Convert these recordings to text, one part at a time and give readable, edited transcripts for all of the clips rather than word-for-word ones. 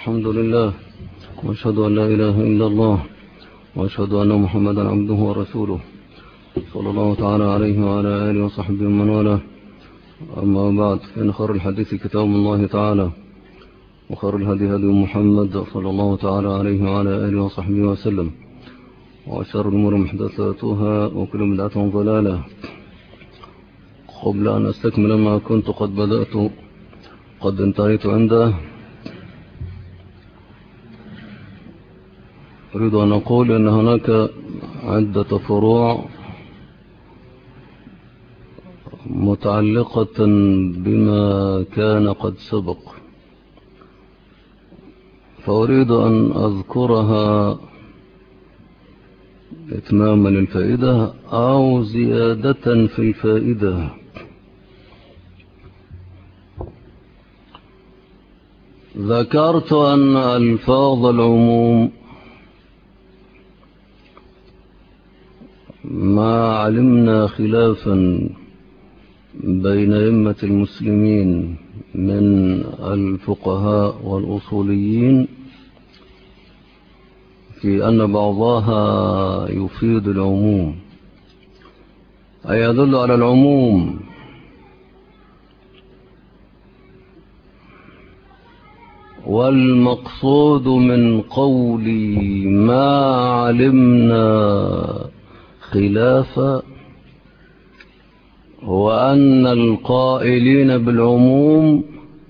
الحمد لله، وأشهد أن لا إله إلا الله، وأشهد أن محمدا عبده ورسوله، صلى الله تعالى عليه وعلى آله وصحبه ومن والاه. أما بعد، فإن خير الحديث كتاب الله تعالى، وخير الهدي هدي محمد صلى الله تعالى عليه وعلى آله وصحبه وسلم، وشر الأمور محدثاتها، وكل بدعة ضلالة. قبل أن أستكمل ما كنت قد انتهيت عنده، أريد أن أقول أن هناك عدة فروع متعلقة بما كان قد سبق، فأريد أن أذكرها إتماما للفائدة أو زيادة في الفائدة. ذكرت أن ألفاظ العموم ما علمنا خلافا بين أئمة المسلمين من الفقهاء والأصوليين في أن بعضها يفيد العموم، أي يدل على العموم، والمقصود من قولي ما علمنا خلافا هو أن القائلين بالعموم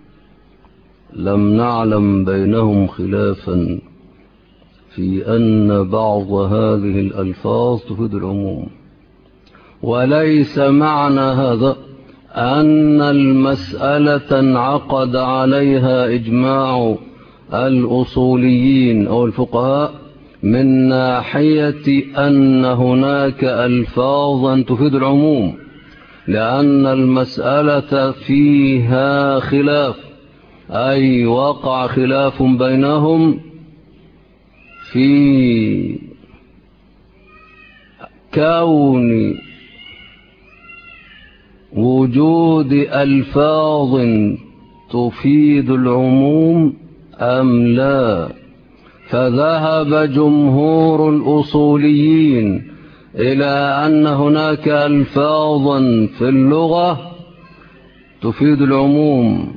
لم نعلم بينهم خلافا في أن بعض هذه الألفاظ تفيد العموم، وليس معنى هذا أن المسألة انعقد عليها إجماع الأصوليين أو الفقهاء من ناحية أن هناك ألفاظا تفيد العموم، لأن المسألة فيها خلاف، أي وقع خلاف بينهم في كون وجود ألفاظ تفيد العموم أم لا. فذهب جمهور الأصوليين إلى أن هناك ألفاظا في اللغة تفيد العموم،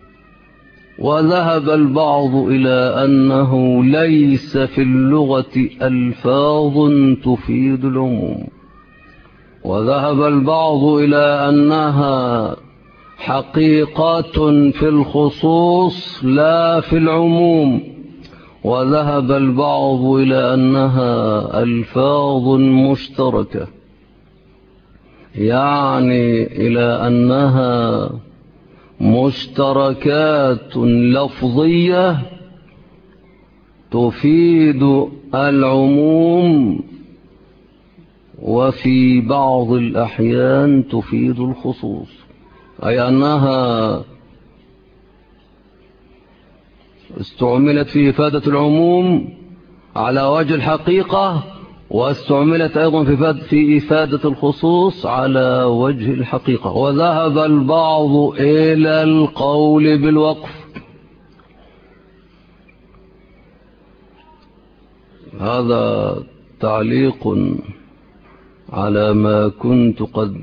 وذهب البعض إلى أنه ليس في اللغة ألفاظ تفيد العموم، وذهب البعض إلى أنها حقيقات في الخصوص لا في العموم، وذهب البعض إلى أنها ألفاظ مشتركة، يعني إلى أنها مشتركات لفظية تفيد العموم، وفي بعض الأحيان تفيد الخصوص، أي أنها استعملت في إفادة العموم على وجه الحقيقة، واستعملت أيضا في إفادة الخصوص على وجه الحقيقة. وذهب البعض إلى القول بالوقف. هذا تعليق على ما كنت قد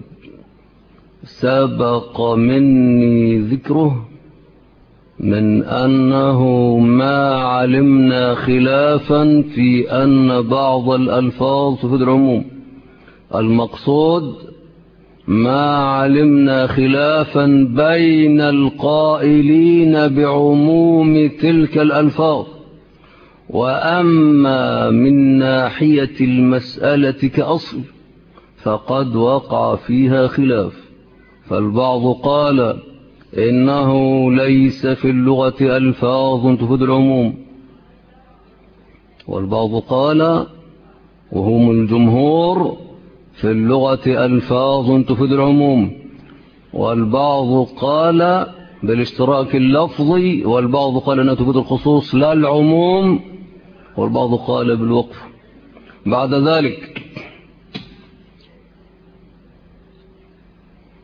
سبق مني ذكره من أنه ما علمنا خلافا في أن بعض الألفاظ تفيد العموم. المقصود ما علمنا خلافا بين القائلين بعموم تلك الألفاظ. وأما من ناحية المسألة كأصل فقد وقع فيها خلاف، فالبعض قال إنه ليس في اللغة ألفاظ تفيد العموم، والبعض قال وهم الجمهور في اللغة ألفاظ تفيد العموم، والبعض قال بالاشتراك اللفظي، والبعض قال أنها تفيد الخصوص لا العموم، والبعض قال بالوقف. بعد ذلك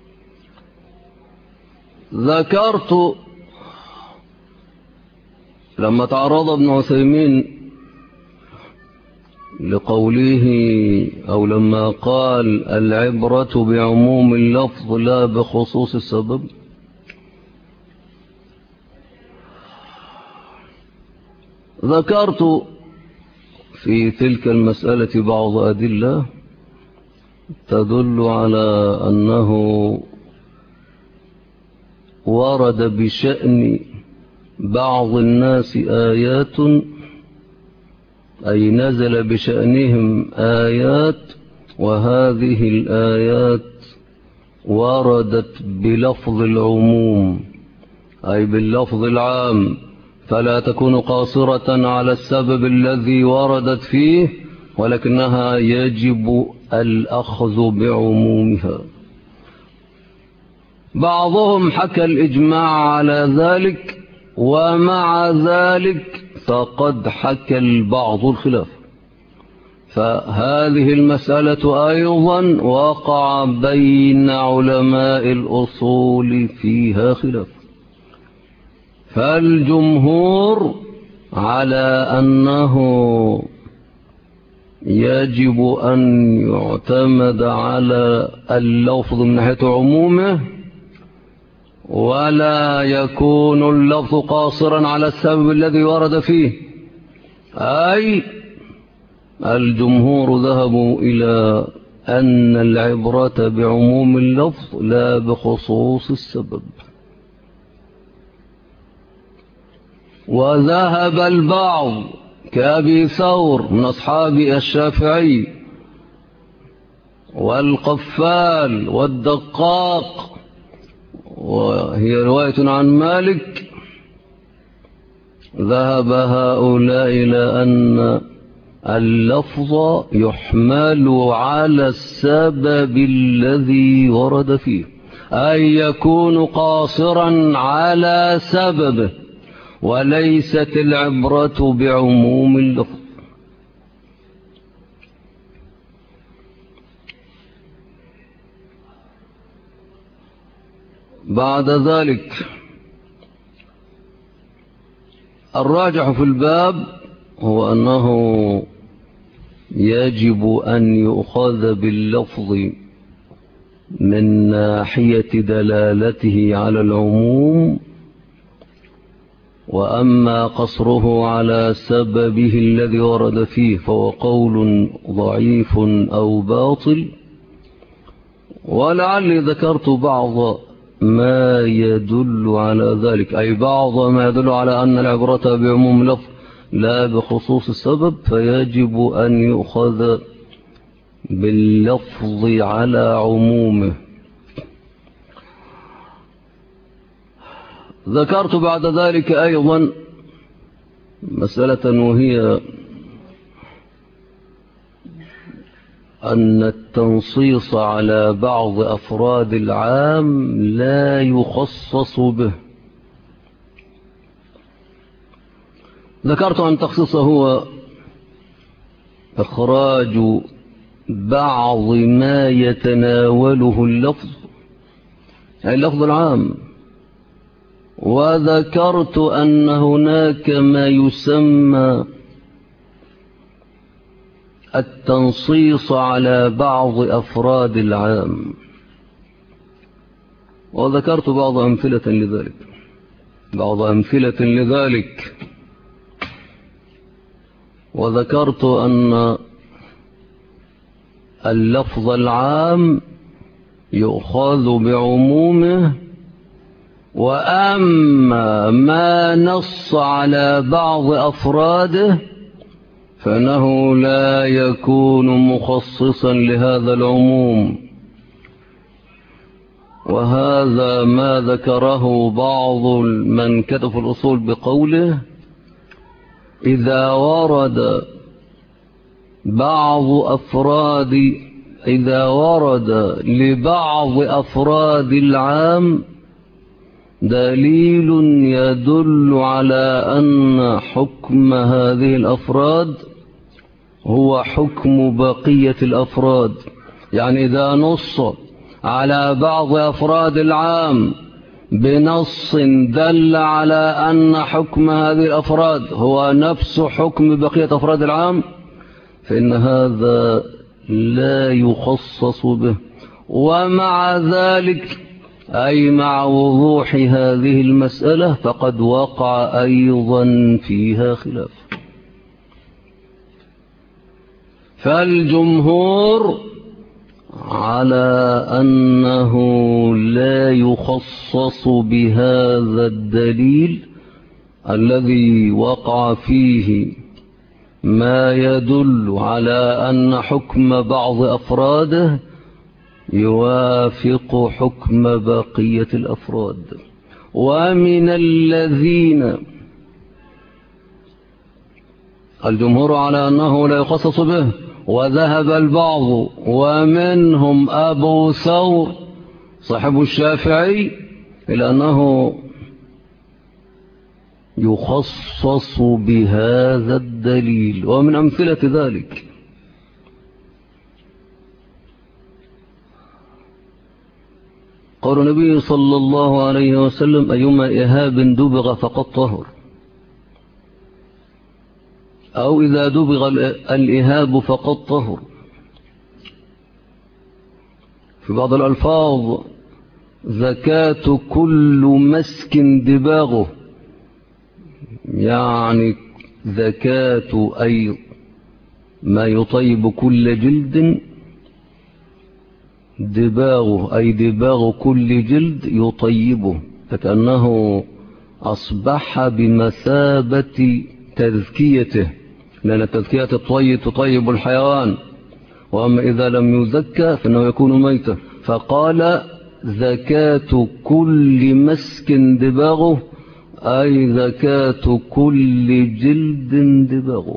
ذكرت لما تعرض ابن عثيمين لقوله أو لما قال العبرة بعموم اللفظ لا بخصوص السبب، ذكرت في تلك المسألة بعض أدلة تدل على أنه ورد بشأن بعض الناس آيات، أي نزل بشأنهم آيات، وهذه الآيات وردت بلفظ العموم أي باللفظ العام، فلا تكون قاصرة على السبب الذي وردت فيه، ولكنها يجب الأخذ بعمومها. بعضهم حكى الإجماع على ذلك، ومع ذلك فقد حكى البعض الخلاف، فهذه المسألة أيضا وقع بين علماء الأصول فيها خلاف. فالجمهور على أنه يجب أن يعتمد على اللفظ من ناحية عمومه، ولا يكون اللفظ قاصرا على السبب الذي ورد فيه، أي الجمهور ذهبوا إلى أن العبرة بعموم اللفظ لا بخصوص السبب. وذهب البعض كأبي ثور من أصحاب الشافعي والقفال والدقاق، وهي رواية عن مالك، ذهب هؤلاء إلى أن اللفظ يحمل على السبب الذي ورد فيه، أي يكون قاصرا على سببه، وليست العبرة بعموم اللفظ. بعد ذلك الراجح في الباب هو أنه يجب أن يؤخذ باللفظ من ناحية دلالته على العموم، وأما قصره على سببه الذي ورد فيه فهو قول ضعيف أو باطل. ولعلي ذكرت بعض ما يدل على ذلك، أي بعض ما يدل على أن العبرة بعموم لفظ لا بخصوص السبب، فيجب أن يؤخذ باللفظ على عمومه. ذكرت بعد ذلك أيضا مسألة، وهي أن التنصيص على بعض أفراد العام لا يخصص به. ذكرت أن التخصيص هو إخراج بعض ما يتناوله اللفظ، أي اللفظ العام. وذكرت أن هناك ما يسمى التنصيص على بعض أفراد العام، وذكرت بعض أمثلة لذلك. وذكرت أن اللفظ العام يؤخذ بعمومه، وأما ما نص على بعض أفراده فإنه لا يكون مخصصا لهذا العموم. وهذا ما ذكره بعض من كتب الأصول بقوله: إذا ورد لبعض أفراد العام دليل يدل على أن حكم هذه الأفراد هو حكم بقية الأفراد. يعني إذا نص على بعض أفراد العام بنص دل على أن حكم هذه الأفراد هو نفس حكم بقية أفراد العام، فإن هذا لا يخصص به. ومع ذلك أي مع وضوح هذه المسألة فقد وقع أيضا فيها خلاف. فالجمهور على أنه لا يخصص بهذا الدليل الذي وقع فيه ما يدل على أن حكم بعض أفراده يوافق حكم بقية الأفراد. ومن الذين الجمهور على أنه لا يخصص به وذهب البعض ومنهم أبو ثور صاحب الشافعي إلى أنه يخصص بهذا الدليل. ومن أمثلة ذلك قول النبي صلى الله عليه وسلم: أيما إهاب دبغ فقد طهر، أو إذا دبغ الإهاب فقد طهر. في بعض الألفاظ: زكاة كل مسك دباغه، يعني زكاة أي ما يطيب كل جلد، دباغه أي دباغ كل جلد يطيبه، فكأنه أصبح بمثابة تذكيته، لأن التذكية تطيب الحيوان، وأما إذا لم يزكى فإنه يكون ميتا. فقال: زكاة كل مسك دباغه، أي زكاة كل جلد دباغه.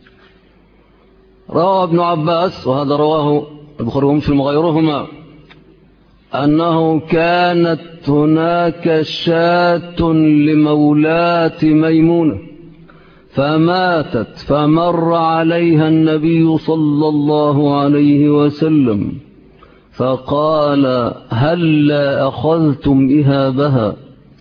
روى ابن عباس، وهذا رواه البخاري ومسلم وغيرهما، أنه كانت هناك شاة لمولاة ميمونة فماتت، فمر عليها النبي صلى الله عليه وسلم فقال: هلا أخذتم إهابها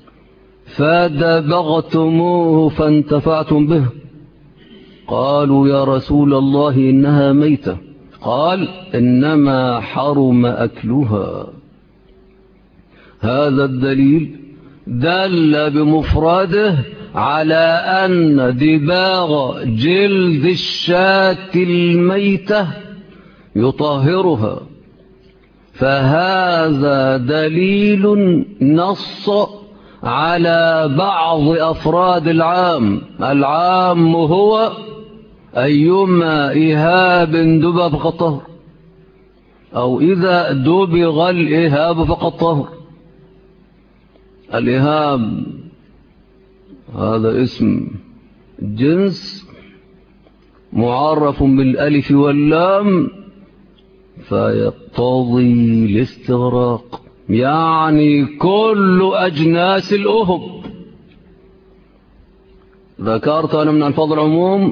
فدبغتموه فانتفعتم به؟ قالوا: يا رسول الله إنها ميتة. قال: إنما حرم أكلها. هذا الدليل دل بمفرده على أن دباغ جلد الشاة الميتة يطهرها، فهذا دليل نص على بعض أفراد العام. العام هو أيما إهاب دبغ فقد طهر، أو إذا دبغ الإهاب فقد طهر. الإهاب هذا اسم جنس معرف بالألف واللام فيقتضي الاستغراق، يعني كل أجناس الأهب. ذكرت أنا من ألفاظ العموم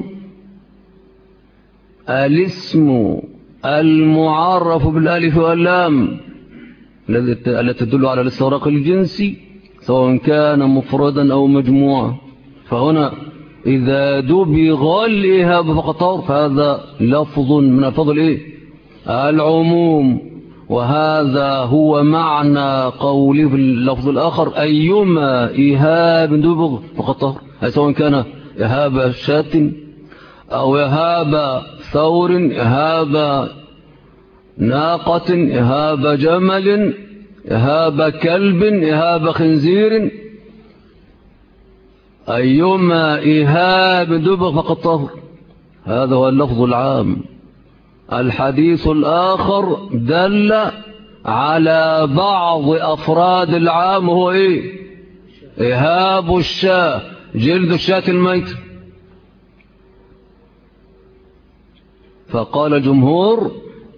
الاسم المعرف بالألف واللام التي تدل على الاستغراق الجنسي سواء كان مفردا أو مجموعا. فهنا إذا دبغ الإهاب فقد طهر، فهذا لفظ من الفضل العموم، وهذا هو معنى قوله في اللفظ الآخر: أيما إهاب دبغ فقد طهر، سواء كان إهاب شاة أو إهاب ثور، إهاب ناقة، إهاب جمل، إهاب كلب، إهاب خنزير، أيما إهاب دبغ فقد طهر. هذا هو اللفظ العام. الحديث الآخر دل على بعض أفراد العام، هو إهاب الشاة، جلد الشاة الميت. فقال الجمهور: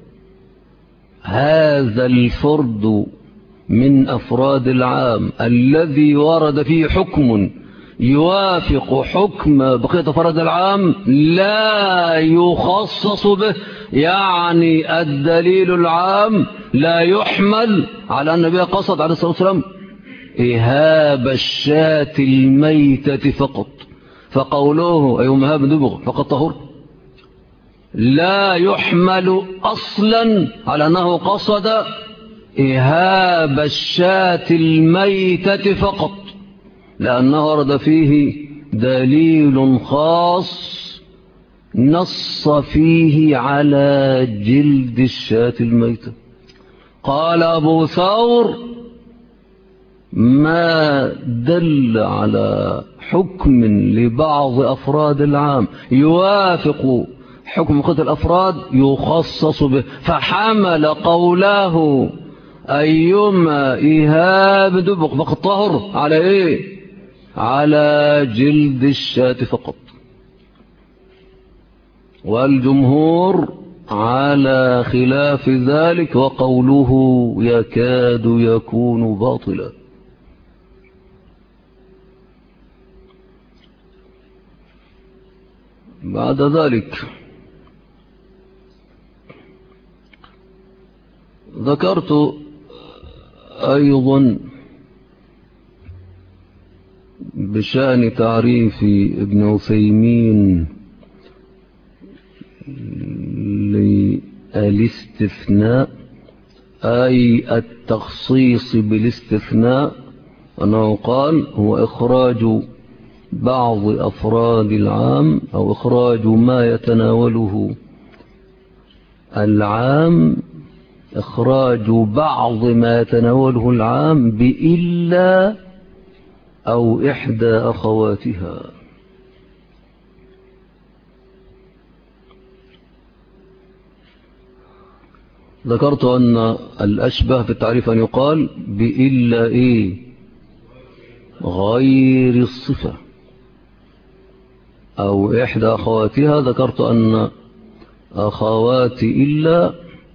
هذا الفرد من أفراد العام الذي ورد فيه حكم يوافق حكم بقية أفراد العام لا يخصص به، يعني الدليل العام لا يحمل على أن النبي قصد عليه الصلاة والسلام إهاب الشاة الميتة فقط، فقوله أيوم هاب دبغ فقط طهور لا يحمل أصلا على أنه قصد إهاب الشاة الميتة فقط، لأنه ورد فيه دليل خاص نص فيه على جلد الشاة الميتة. قال أبو ثور ما دل على حكم لبعض أفراد العام يوافق حكم قتل الأفراد يخصص به، فحمل قوله أيما إهاب دبق فقد طهر على إيه؟ على جلد الشاة فقط، والجمهور على خلاف ذلك، وقوله يكاد يكون باطلا. بعد ذلك ذكرت أيضا بشأن تعريف ابن عثيمين للاستثناء أي التخصيص بالاستثناء، أنه قال هو إخراج بعض أفراد العام أو إخراج ما يتناوله العام، إخراج بعض ما يتناوله العام بإلا أو إحدى أخواتها. ذكرت أن الأشبه في التعريف أن يقال بإلا إيه غير الصفة أو إحدى أخواتها. ذكرت أن أخوات إلا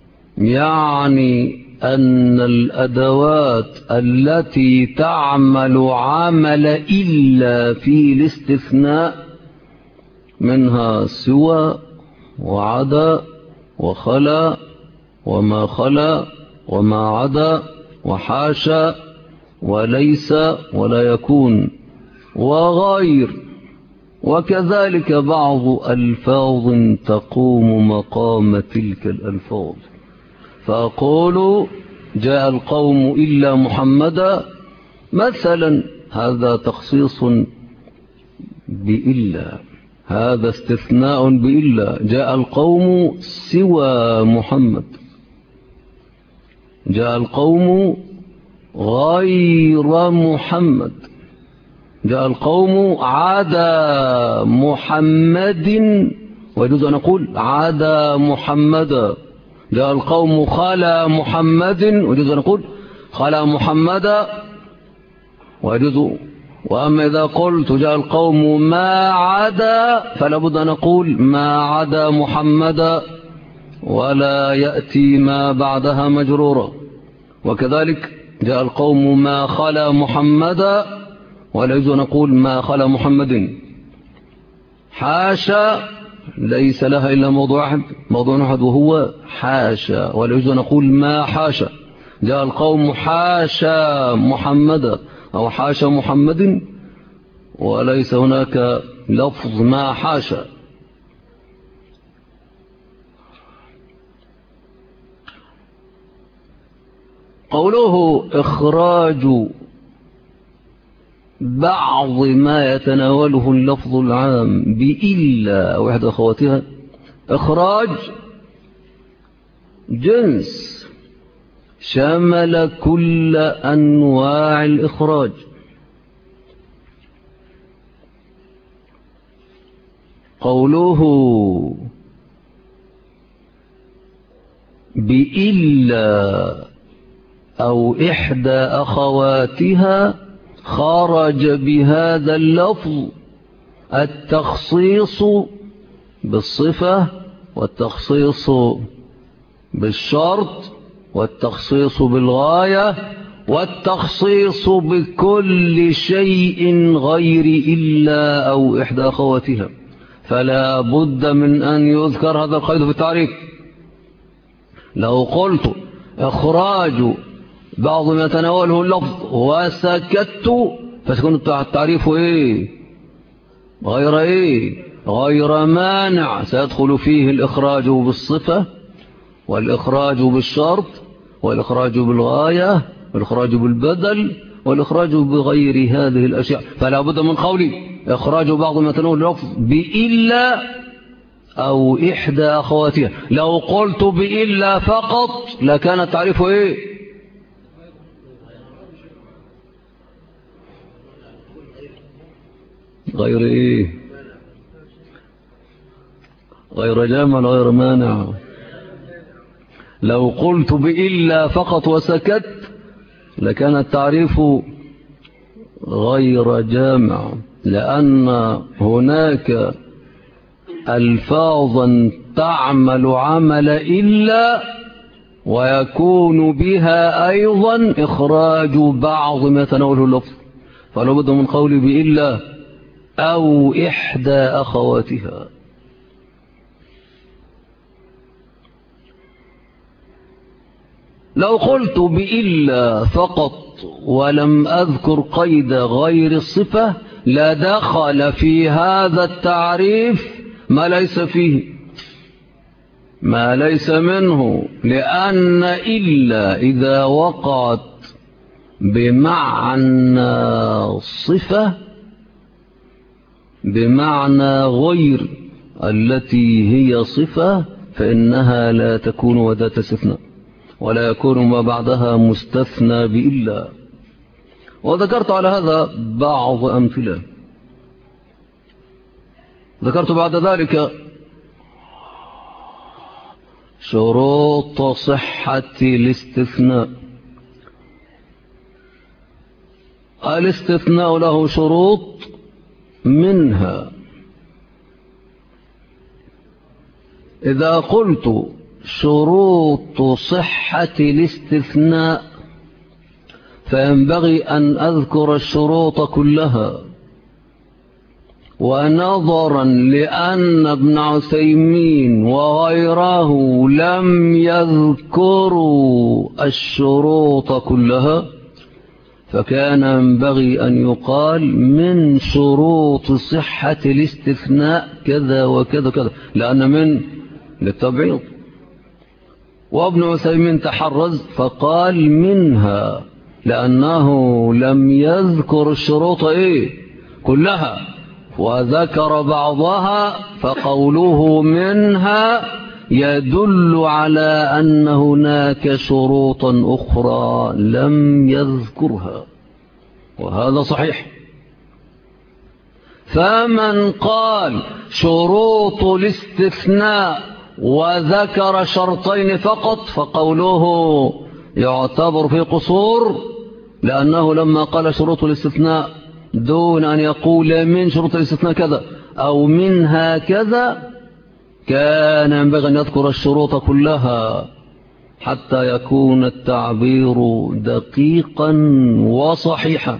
يعني أن الأدوات التي تعمل عمل إلا في الاستثناء منها سوى وعدا وخلا وما خلا وما عدا وحاشا وليس ولا يكون وغير، وكذلك بعض ألفاظ تقوم مقام تلك الألفاظ. فأقول جاء القوم إلا محمدا مثلا، هذا تخصيص بإلا، هذا استثناء بإلا. جاء القوم سوى محمد، جاء القوم غير محمد، جاء القوم عدا محمد، ويجوز أن نقول عدا محمدا. جاء القوم خلا محمد، ويجوز أن نقول خلا محمدا ويجوز. وأما إذا قلت جاء القوم ما عدا فلا بد أن نقول ما عدا محمدا ولا يأتي ما بعدها مجرورا. وكذلك جاء القوم ما خلا محمدا ولا يجوز نقول ما خلا محمد. حاشا ليس لها إلا موضوع واحد وهو حاشا، ولا يجوز نقول ما حاشا. جاء القوم حاشا محمدا أو حاشا محمد، وليس هناك لفظ ما حاشا. قوله إخراج بعض ما يتناوله اللفظ العام بإلا أو إحدى أخواتها، إخراج جنس شمل كل أنواع الإخراج. قوله بإلا أو إحدى أخواتها خرج بهذا اللفظ التخصيص بالصفة والتخصيص بالشرط والتخصيص بالغاية والتخصيص بكل شيء غير إلا أو إحدى أخواتها. فلا بد من أن يذكر هذا القيد في التعريف. لو قلت إخراج بعض ما يتناوله اللفظ وسكت فسيكون التعريف إيه؟ غير إيه؟ غير مانع، سيدخل فيه الإخراج بالصفة والإخراج بالشرط والإخراج بالغاية والإخراج بالبدل والإخراج بغير هذه الأشياء. فلا بد من قولي إخراج بعض ما يتناول اللفظ بإلا أو إحدى أخواتها. لو قلت بإلا فقط لكان التعريف إيه؟ غير إيه؟ غير جامع غير مانع. لو قلت بإلا فقط وسكت لكان التعريف غير جامع، لأن هناك ألفاظا تعمل عمل إلا ويكون بها أيضا إخراج بعض ما يتناوله اللفظ، فلا بد من قول بإلا أو إحدى أخواتها. لو قلت بإلا فقط ولم أذكر قيد غير الصفة لدخل في هذا التعريف ما ليس فيه، ما ليس منه، لأن إلا إذا وقعت بمعنى صفة بمعنى غير التي هي صفة فإنها لا تكون وذات استثناء، ولا يكون ما بعدها مستثنى بإلا. وذكرت على هذا بعض أمثلة. ذكرت بعد ذلك شروط صحة الاستثناء. الاستثناء له شروط، منها إذا قلت شروط صحة الاستثناء فينبغي أن أذكر الشروط كلها، ونظرا لأن ابن عثيمين وغيره لم يذكروا الشروط كلها فكان ينبغي أن يقال من شروط صحة الاستثناء كذا وكذا كذا، لأن من للتبعيض. وابن عثيمين تحرز فقال منها، لأنه لم يذكر الشروط كلها وذكر بعضها، فقوله منها يدل على أن هناك شروطا أخرى لم يذكرها، وهذا صحيح. فمن قال شروط الاستثناء وذكر شرطين فقط فقوله يعتبر في قصور، لأنه لما قال شروط الاستثناء دون أن يقول من شروط الاستثناء كذا أو منها كذا كان ينبغي أن يذكر الشروط كلها حتى يكون التعبير دقيقا وصحيحا.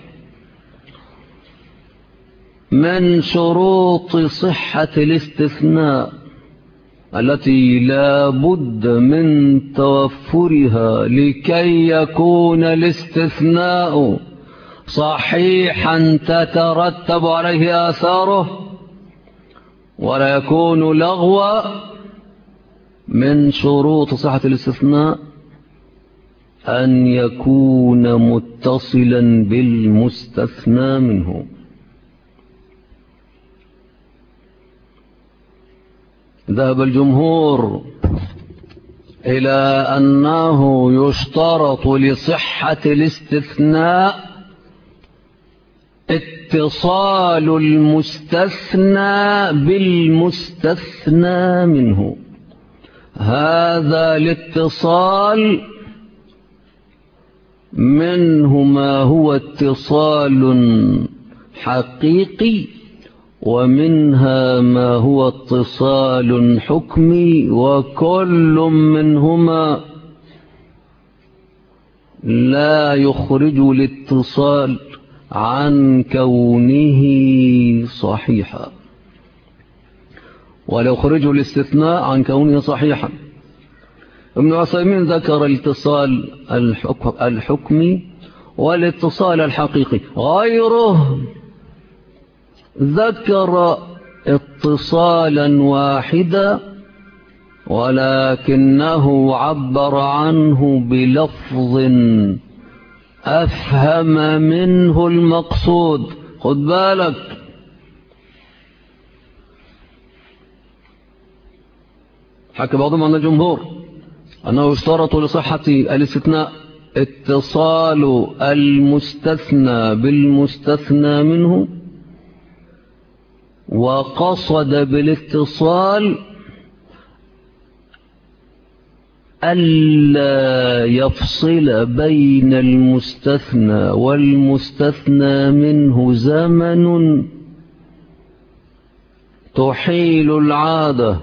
من شروط صحة الاستثناء التي لا بد من توفرها لكي يكون الاستثناء صحيحا تترتب عليه آثاره ولا يكون لغوا، من شروط صحة الاستثناء أن يكون متصلا بالمستثنى منه. ذهب الجمهور إلى أنه يشترط لصحة الاستثناء اتصال المستثنى بالمستثنى منه. هذا الاتصال منه ما هو اتصال حقيقي ومنها ما هو اتصال حكمي، وكل منهما لا يخرج الاتصال عن كونه صحيحا ولا يخرج الاستثناء عن كونه صحيحا. ابن عثيمين ذكر الاتصال الحكمي والاتصال الحقيقي، غيره ذكر اتصالا واحدا ولكنه عبر عنه بلفظ أفهم منه المقصود. خد بالك، حكى بعضهم عن الجمهور أنه يشترط لصحة الاستثناء اتصال المستثنى بالمستثنى منه، وقصد بالاتصال ألا يفصل بين المستثنى والمستثنى منه زمن تحيل العادة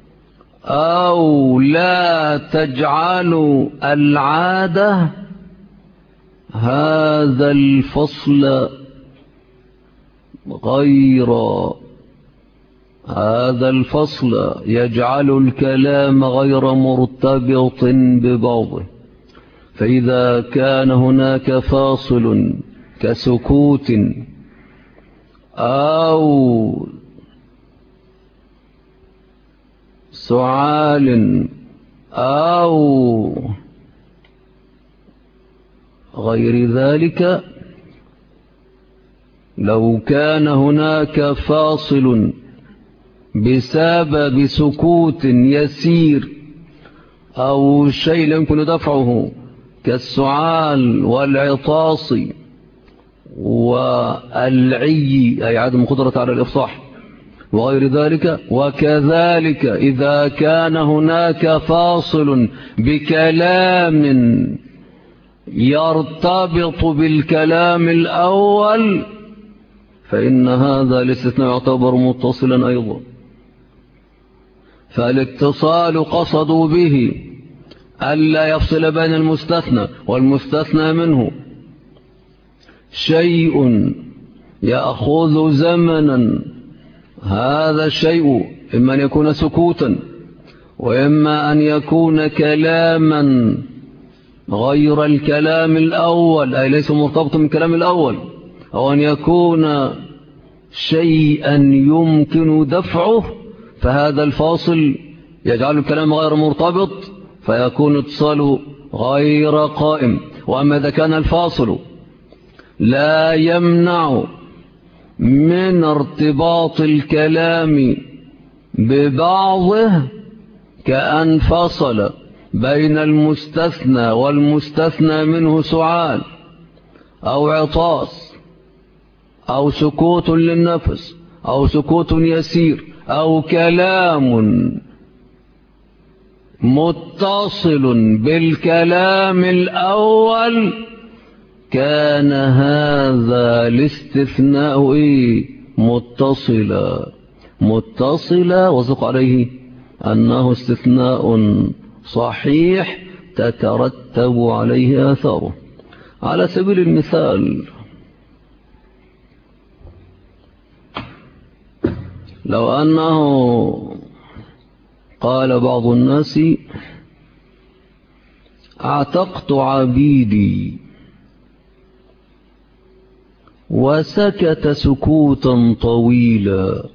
أو لا تجعل العادة. هذا الفصل يجعل الكلام غير مرتبط ببعضه. فإذا كان هناك فاصل كسكوت أو سعال أو غير ذلك، لو كان هناك فاصل بسبب سكوت يسير أو شيء لا يمكن دفعه كالسعال والعطاس والعي أي عدم قدرة على الإفصاح وغير ذلك، وكذلك إذا كان هناك فاصل بكلام يرتبط بالكلام الأول فإن هذا الاستثناء يعتبر متصلا أيضا. فالاتصال قصدوا به ألا يفصل بين المستثنى والمستثنى منه شيء يأخذ زمنا. هذا الشيء إما أن يكون سكوتا وإما أن يكون كلاما غير الكلام الأول أي ليس مرتبطا بالكلام الأول، أو أن يكون شيئا يمكن دفعه، فهذا الفاصل يجعل الكلام غير مرتبط فيكون اتصاله غير قائم. وأما إذا كان الفاصل لا يمنع من ارتباط الكلام ببعضه كأن فصل بين المستثنى والمستثنى منه سعال أو عطاس أو سكوت للنفس أو سكوت يسير أو كلام متصل بالكلام الأول، كان هذا الاستثناء متصلا وثق عليه أنه استثناء صحيح تترتب عليه آثاره. على سبيل المثال، لو أنه قال بعض الناس اعتقت عبيدي وسكت سكوتا طويلا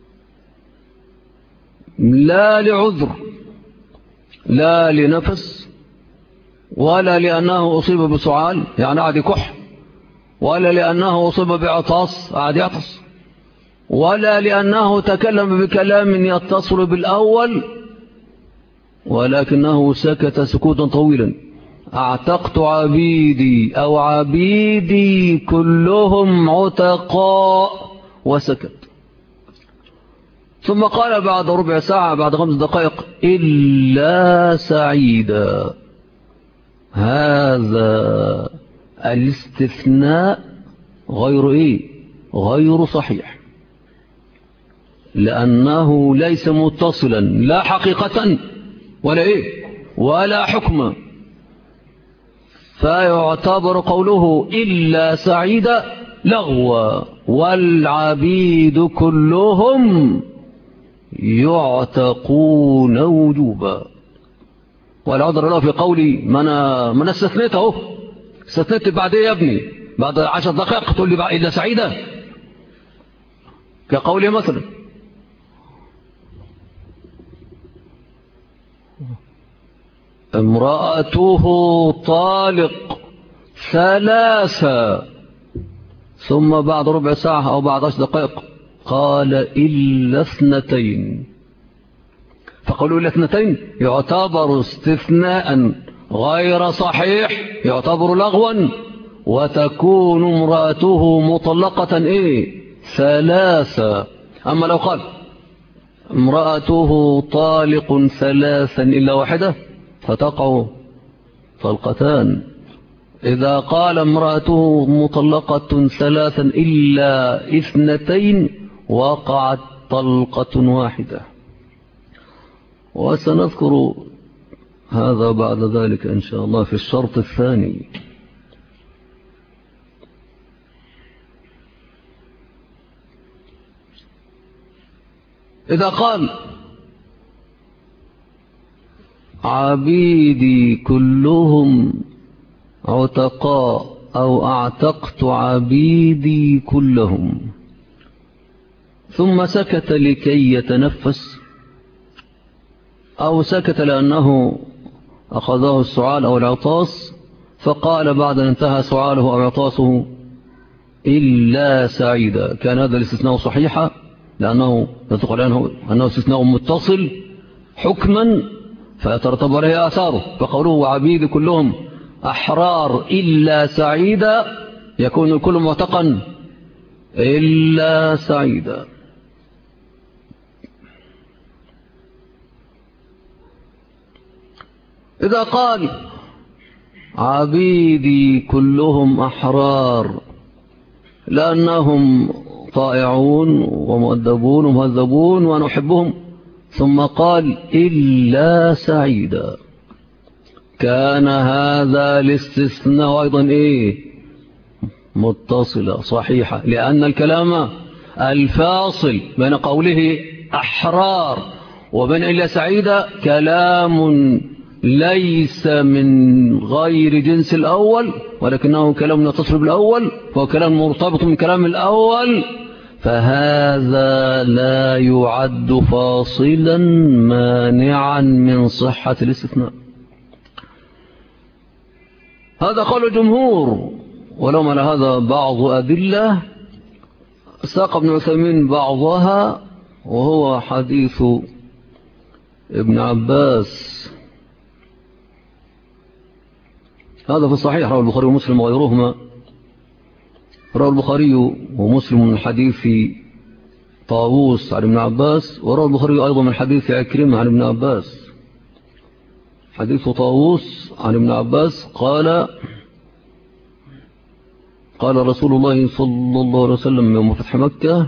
لا لعذر لا لنفس ولا لأنه أصيب بسعال يعني قعد يكح، ولا لأنه أصيب بعطاس قعد يعطس، ولا لأنه تكلم بكلام يتصل بالأول، ولكنه سكت سكوتا طويلا. اعتقت عبيدي أو عبيدي كلهم عتقاء وسكت. ثم قال بعد ربع ساعة بعد 5 دقائق إلا سعيدا. هذا الاستثناء غير صحيح، لأنه ليس متصلا لا حقيقة ولا حكما، فيعتبر قوله إلا سعيدا لغوا، والعبيد كلهم يعتقون وجوبا. ولا عذر له في قولي ما أنا استثنيت أهو. استثنيت بعد إيه يا ابني؟ بعد 10 دقائق تقول لي إلا سعيدة؟ كقولي مثلا امرأته طالق 3، ثم بعد ربع ساعة أو بعد 10 دقائق قال إلا 2. فقالوا إلا 2 يعتبر استثناء غير صحيح، يعتبر لغوا، وتكون امرأته مطلقة 3. أما لو قال امرأته طالق 3 إلا 1 فتقع طلقتان. إذا قال امرأته مطلقة 3 إلا 2 وقعت طلقة 1. وسنذكر هذا بعد ذلك إن شاء الله في الشرط الثاني. إذا قال عبيدي كلهم عتقاء أو أعتقت عبيدي كلهم، ثم سكت لكي يتنفس، أو سكت لأنه أخذه السعال أو العطاس، فقال بعد أن انتهى سعاله أو عطاسه إلا سعيدا، كان هذا الاستثناء صحيحا لأنه يتقل أنه استثناء متصل حكما فيترتب عليه آثاره. فقوله عبيد كلهم أحرار إلا سعيدا يكون الكل معتقا إلا سعيدا. إذا قال عبيدي كلهم أحرار لأنهم طائعون ومؤدبون ومهذبون ونحبهم، ثم قال إلا سعيدا، كان هذا الاستثناء أيضا متصلة صحيحة، لأن الكلام الفاصل بين قوله أحرار وبين إلا سعيدة كلام ليس من غير جنس الأول، ولكنه كلام يتصل بالأول، وهو كلام مرتبط من كلام الأول، فهذا لا يعد فاصلا مانعا من صحة الاستثناء. هذا قول الجمهور، ولو على هذا بعض أدلة ساق ابن عثيمين بعضها، وهو حديث ابن عباس. هذا في الصحيح، رواه البخاري ومسلم وغيرهما. رواه البخاري ومسلم من حديث طاووس عن ابن عباس، ورواه البخاري أيضا من حديث عكرمة عن ابن عباس. حديث طاووس عن ابن عباس قال رسول الله صلى الله عليه وسلم يوم فتح مكة: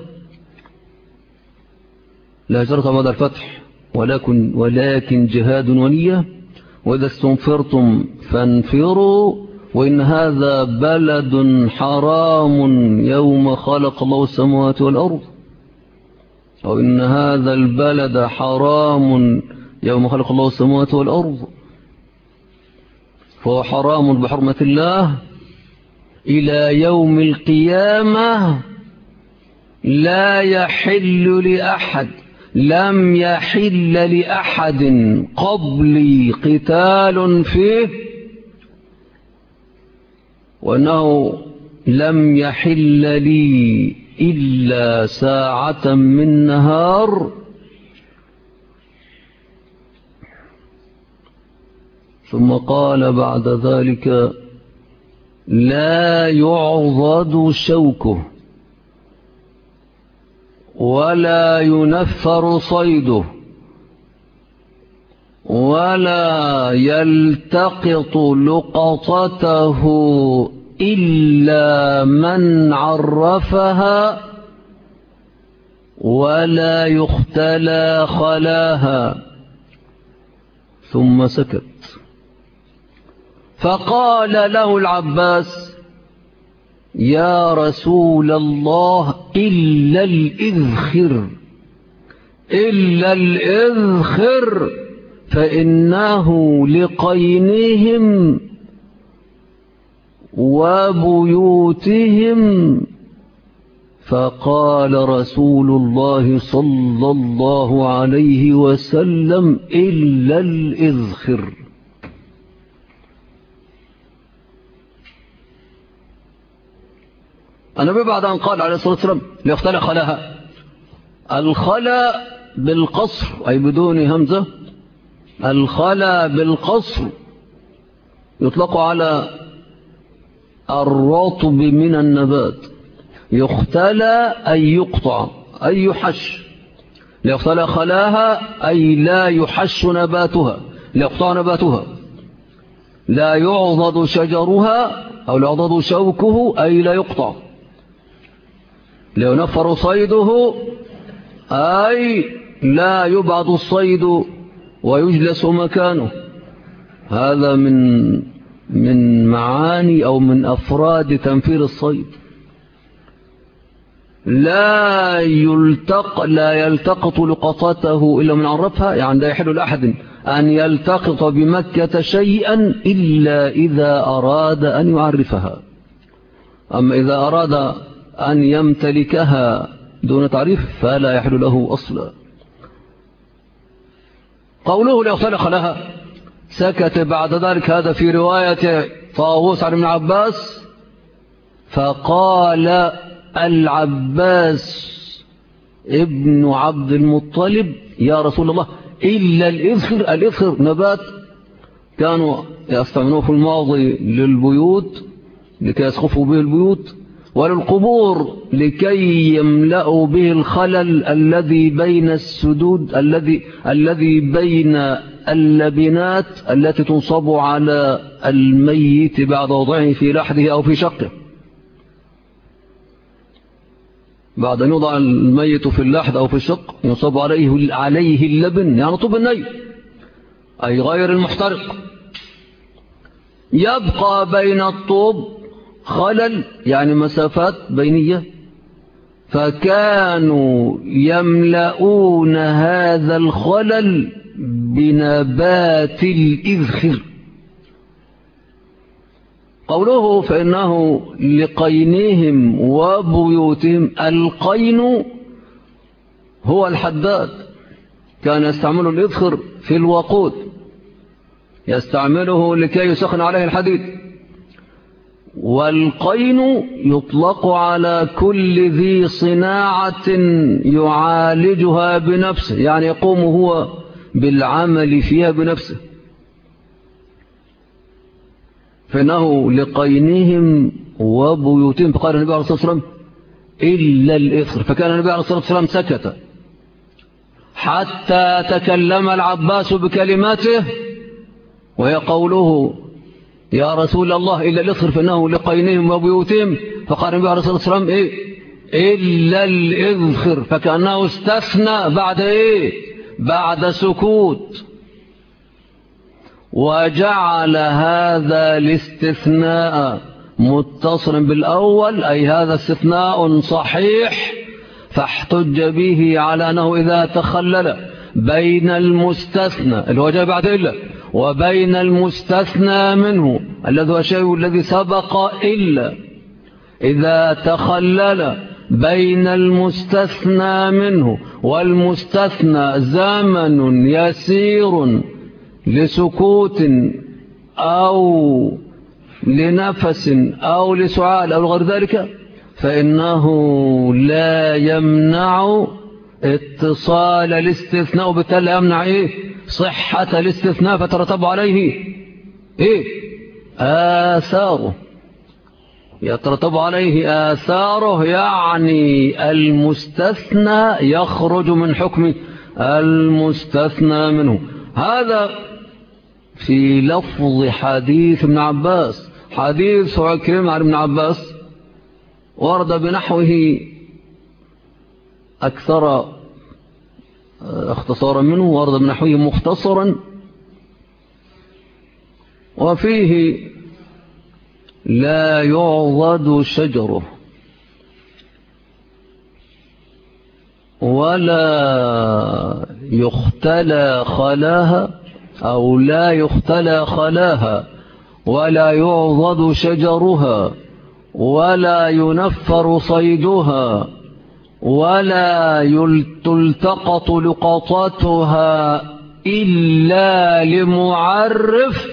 لا هجرة بعد الفتح ولكن جهاد ونية، وإذا استنفرتم فانفروا، وإن هذا بلد حرام يوم خلق الله السماوات والأرض، أو إن هذا البلد حرام يوم خلق الله السماوات والأرض، فهو حرام بحرمة الله إلى يوم القيامة، لا يحل لأحد، لم يحل لأحد قبلي قتال فيه، وأنه لم يحل لي إلا ساعة من نهار. ثم قال بعد ذلك: لا يعضد شوكه ولا ينفر صيده ولا يلتقط لقطته إلا من عرفها، ولا يختلى خلاها. ثم سكت، فقال له العباس: يا رسول الله إلا الإذخر، إلا الإذخر، فإنه لقينهم وبيوتهم. فقال رسول الله صلى الله عليه وسلم إلا الإذخر. النبي بعد أن قال عليه الصلاة والسلام ليختلق خلاها، الخلا بالقصر أي بدون همزة، الخلا بالقصر يطلق على الرطب من النبات، يختلى أي يقطع أي يحش، ليختلى خلاها أي لا يحش نباتها، ليقطع نباتها، لا يعضد شجرها أو لا يعضد شوكه أي لا يقطع، لينفر صيده أي لا يبعد الصيد ويجلس مكانه. هذا من معاني أو من أفراد تنفير الصيد. لا يلتقط لقطته إلا من عرفها، يعني لا يحل لأحد أن يلتقط بمكة شيئا إلا إذا أراد أن يعرفها. أما إذا أراد أن يمتلكها دون تعريف فلا يحل له أصلا. قوله ليختلق لها سكت بعد ذلك، هذا في رواية طاووس عن ابن عباس، فقال العباس ابن عبد المطلب يا رسول الله إلا الإذخر. الإذخر نبات كانوا يستعملوه في الماضي للبيوت لكي يسخفوا به البيوت، وللقبور لكي يملأوا به الخلل الذي بين السدود، الذي بين اللبنات التي تنصب على الميت بعد وضعه في لحده أو في شقه. بعد أن يوضع الميت في اللحد أو في الشق ينصب عليه اللبن، يعني طوب الني أي غير المحترق. يبقى بين الطوب خلل يعني مسافات بينية، فكانوا يملؤون هذا الخلل بنبات الإذخر. قوله فإنه لقينهم وبيوتهم، القين هو الحداد، كان يستعمل الإذخر في الوقود، يستعمله لكي يسخن عليه الحديد. والقين يطلق على كل ذي صناعة يعالجها بنفسه، يعني يقوم هو بالعمل فيها بنفسه. فإنه لقينهم وبيوتهم. فقال النبي عليه الصلاة والسلام إلا الإذخر، فكان النبي عليه الصلاة والسلام سكت حتى تكلم العباس بكلماته، وهي قوله يا رسول الله إلا الإذخر فإنه لقينهم وبيوتهم. فقال النبي عليه الصلاة والسلام إلا الإذخر، فكأنه استثنى بعد بعد سكوت، وجعل هذا الاستثناء متصلا بالأول، أي هذا استثناء صحيح، فاحتج به على أنه إذا تخلل بين المستثنى اللي هو جاء بعد إلا وبين المستثنى منه الذي هو الشيء الذي سبق إلا، إذا تخلل بين المستثنى منه والمستثنى زمن يسير لسكوت أو لنفس أو لسعال أو غير ذلك، فإنه لا يمنع اتصال الاستثناء، وبالتالي يمنع صحة الاستثناء، فترتب عليه آثاره، يترتب عليه آثاره، يعني المستثنى يخرج من حكم المستثنى منه. هذا في لفظ حديث ابن عباس. حديث عكرمة عن ابن عباس ورد بنحوه أكثر اختصارا منه، ورد بنحوه مختصرا، وفيه لا يعضد شجره ولا يختلى خلاها أو لا يختلى خلاها ولا يعضد شجرها ولا ينفر صيدها ولا تلتقط لقطتها إلا لمعرف،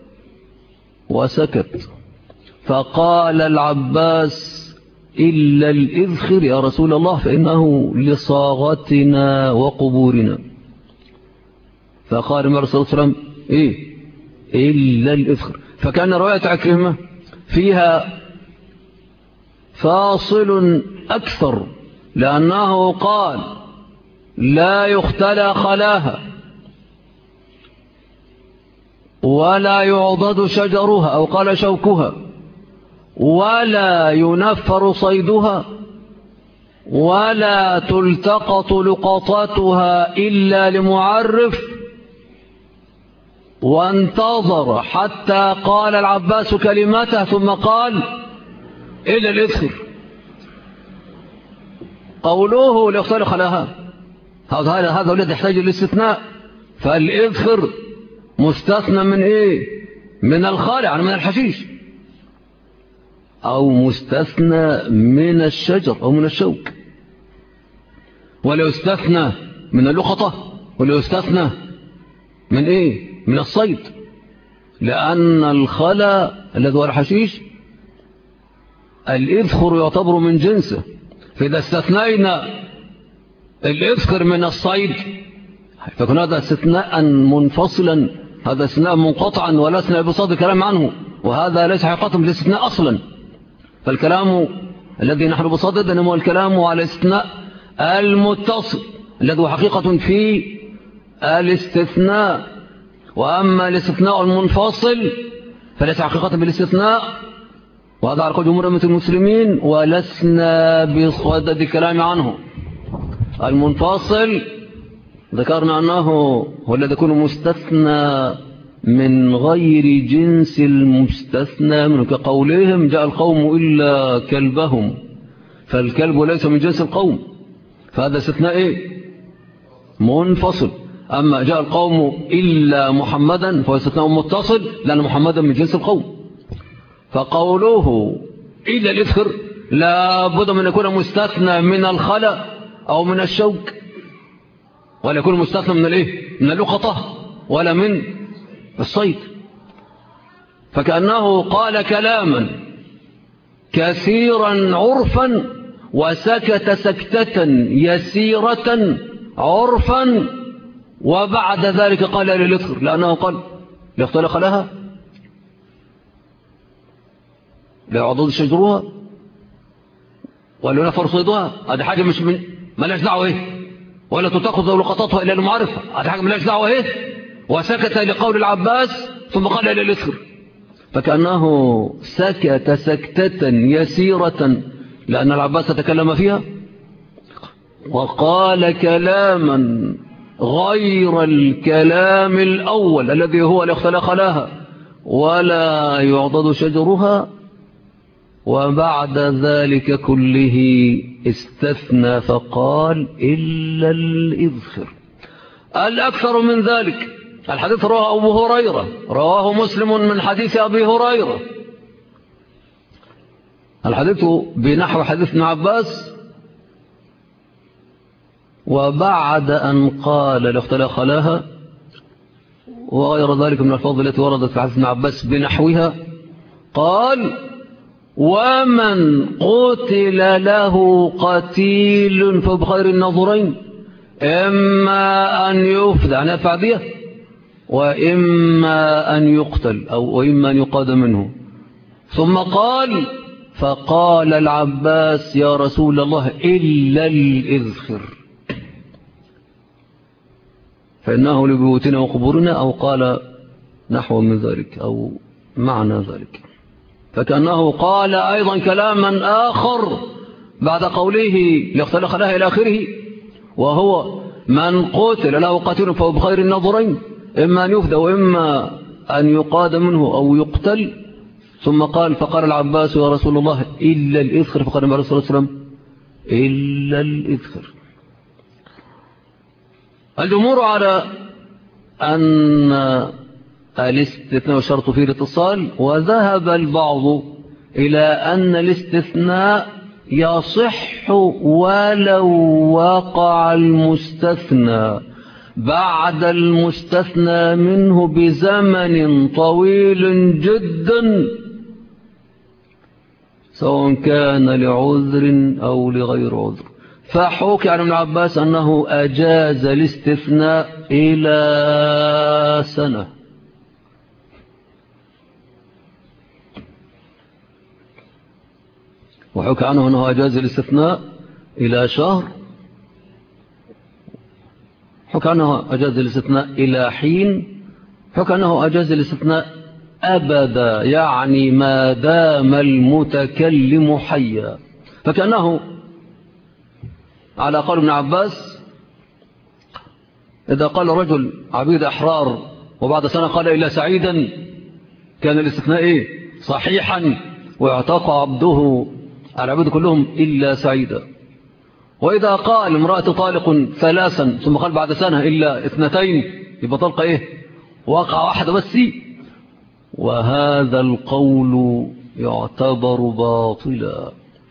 وسكت. فقال العباس: إلا الإذخر يا رسول الله، فإنه لصاغتنا وقبورنا. فقال النبي صلى الله عليه وسلم: إيه؟ إلا الإذخر. فكان رواية عكرمة فيها فاصل أكثر، لأنه قال: لا يختلى خلاها ولا يعضد شجرها، أو قال شوكها، ولا ينفر صيدها ولا تلتقط لقطتها إلا لمعرف. وانتظر حتى قال العباس كلمته ثم قال: إلا الإذخر. قوله ليختلى خلاها هذا الذي يحتاج للاستثناء. فالإذخر مستثنى من إيه؟ من الخالع، يعني من الحشيش، أو مستثنى من الشجر أو من الشوك، ولا يستثنى من اللقطة، ولا يستثنى من إيه؟ من الصيد، لأن الخلا الذي هو الحشيش الإذخر يعتبر من جنسه. فإذا استثنينا الإذخر من الصيد فكان هذا استثناء منفصلا، هذا استثناء منقطعا ولا استثناء بصدد الكلام عنه، وهذا ليس حقيقة بالاستثناء أصلا. فالكلام الذي نحن بصدد إنما الكلام على الاستثناء المتصل الذي هو حقيقة في الاستثناء. وأما الاستثناء المنفصل فليس حقيقة بالاستثناء، وهذا على قول جمهور المسلمين، ولسنا بصدد الكلام عنه. المنفصل ذكرنا أنه هو الذي يكون مستثنى من غير جنس المستثنى منه، كقولهم: جاء القوم إلا كلبهم، فالكلب ليس من جنس القوم، فهذا استثناء إيه؟ منفصل. أما جاء القوم إلا محمدا فهو استثناء متصل، لأن محمدا من جنس القوم. فقوله إلا الإذخر لا بد من يكون مستثنى من الخلا أو من الشوك، ولا يكون مستثنى من الإيه؟ من اللقطة ولا من الصيد. فكأنه قال كلاما كثيرا عرفا وسكت سكتة يسيرة عرفا، وبعد ذلك قال للإذخر، لأنه قال: ليختلى خلاها، لا يعضد شجرها ولا ينفر صيدها. هذه حاجة مش من ملاش دعوة إيه؟ ولا تتخذ لقطتها إلا المعرفة، هذه حاجة ملاش دعوة إيه؟ وسكت لقول العباس ثم قال إلى الإذخر. فكأنه سكت سكتة يسيرة لأن العباس تكلم فيها، وقال كلاما غير الكلام الأول الذي هو ليختلى خلاها ولا يعضد شجرها. وبعد ذلك كله استثنى فقال: إلا الإذخر. الأكثر من ذلك الحديث رواه أبو هريرة، رواه مسلم من حديث أبي هريرة، الحديث بنحو حديث ابن عباس. وبعد أن قال ليختلى خلاها وغير ذلك من الفضل التي وردت في حديث ابن عباس بنحوها، قال: ومن قتل له قتيل فبخير النظرين، إما أن يفدى عن الفعدية وإما أن يقتل وإما أن يقاد منه. ثم قال: فقال العباس: يا رسول الله إلا الإذخر، فإنه لبيوتنا وقبورنا، أو قال نحو من ذلك أو معنى ذلك. فكأنه قال أيضا كلاما آخر بعد قوله ليختلى خلاها إلى آخره، وهو: من قتل له قتيل فهو بخير النظرين، إما أن يفدى وإما أن يقاد منه أو يقتل. ثم قال: فقال العباس: يا رسول الله إلا الإذخر، فقال النبي صلى الله عليه وسلم: إلا الإذخر. الجمهور على أن الاستثناء شرط فيه الاتصال، وذهب البعض إلى أن الاستثناء يصح ولو وقع المستثنى بعد المستثنى منه بزمن طويل جدا، سواء كان لعذر أو لغير عذر. فحكي عن ابن عباس أنه أجاز الاستثناء إلى سنة، وحكي عنه أنه أجاز الاستثناء إلى شهر، حكي عنه أجاز الاستثناء إلى حين، حكي عنه أجاز الاستثناء أبدا، يعني ما دام المتكلم حيا. فكأنه على قول ابن عباس إذا قال رجل عبيد أحرار وبعد سنة قال إلا سعيدا كان الاستثناء صحيحا، واعتق عبده العبيد كلهم إلا سعيدا. وإذا قال امرأة طالق ثلاثا ثم قال بعد سنة إلا اثنتين يبقى طلق وقع واحدة بس. وهذا القول يعتبر باطلا.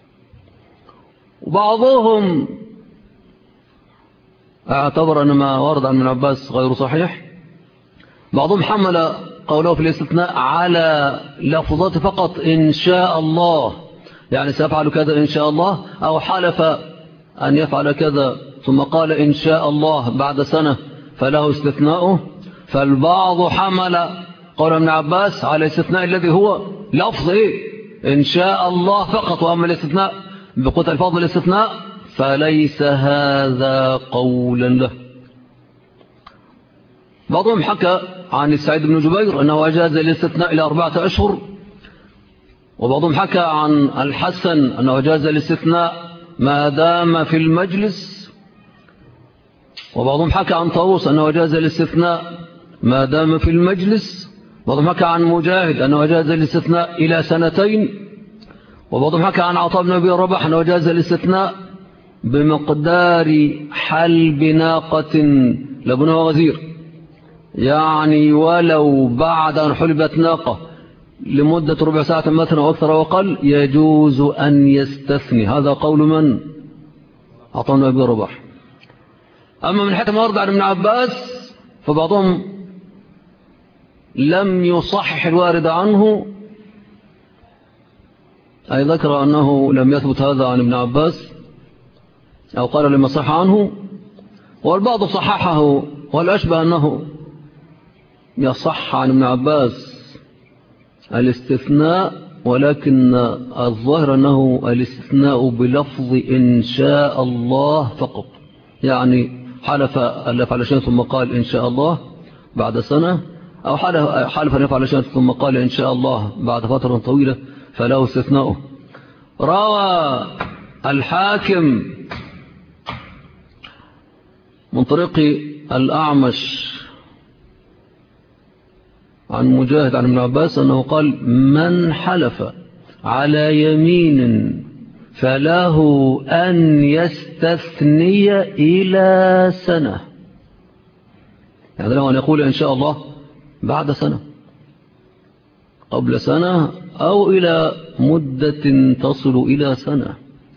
وبعضهم اعتبر أن ما ورد عن ابن عباس غير صحيح. بعضهم حمل قوله في الاستثناء على لفظات فقط إن شاء الله، يعني سيفعل كذا إن شاء الله، أو حلف أن يفعل كذا ثم قال إن شاء الله بعد سنة فله استثناؤه. فالبعض حمل قول ابن عباس على الاستثناء الذي هو لفظ إن شاء الله فقط، وأما الاستثناء بقوة الفاظ الاستثناء فليس هذا قولا له. بعضهم حكى عن السعيد بن جبير أنه أجاز الاستثناء إلى 4 أشهر، وبعضهم حكى عن الحسن أنه أجاز الاستثناء ما دام في المجلس، وبعضهم حكى عن طاووس أنه أجاز الاستثناء ما دام في المجلس، وبعضهم حكى عن مجاهد أنه أجاز الاستثناء إلى 2 سنين، وبعضهم حكى عن عطاء بن أبي رباح أنه أجاز الاستثناء بمقدار حلب ناقة لبنها غزير، يعني ولو بعد أن حلبت ناقة لمدة ربع ساعة مثلا أو أكثر وقل يجوز أن يستثني. هذا قول من؟ عطاء بن أبي رباح. أما من حيث ما ورد عن ابن عباس فبعضهم لم يصحح الوارد عنه، أي ذكر أنه لم يثبت هذا عن ابن عباس أو قال لما صح عنه، والبعض صححه، والأشبه أنه يصح عن ابن عباس الاستثناء، ولكن الظاهر أنه الاستثناء بلفظ إن شاء الله فقط، يعني حلف أن يفعل شيئا ثم قال إن شاء الله بعد سنة، أو حلف أن يفعل شيئا ثم قال إن شاء الله بعد فترة طويلة فله استثناؤه. روى الحاكم من طريق الأعمش عن مجاهد عن ابن عباس أنه قال من حلف على يمين فله أن يستثني إلى سنة، يعني له أن يقول إن شاء الله بعد سنة، قبل سنة، أو إلى مدة تصل إلى سنة.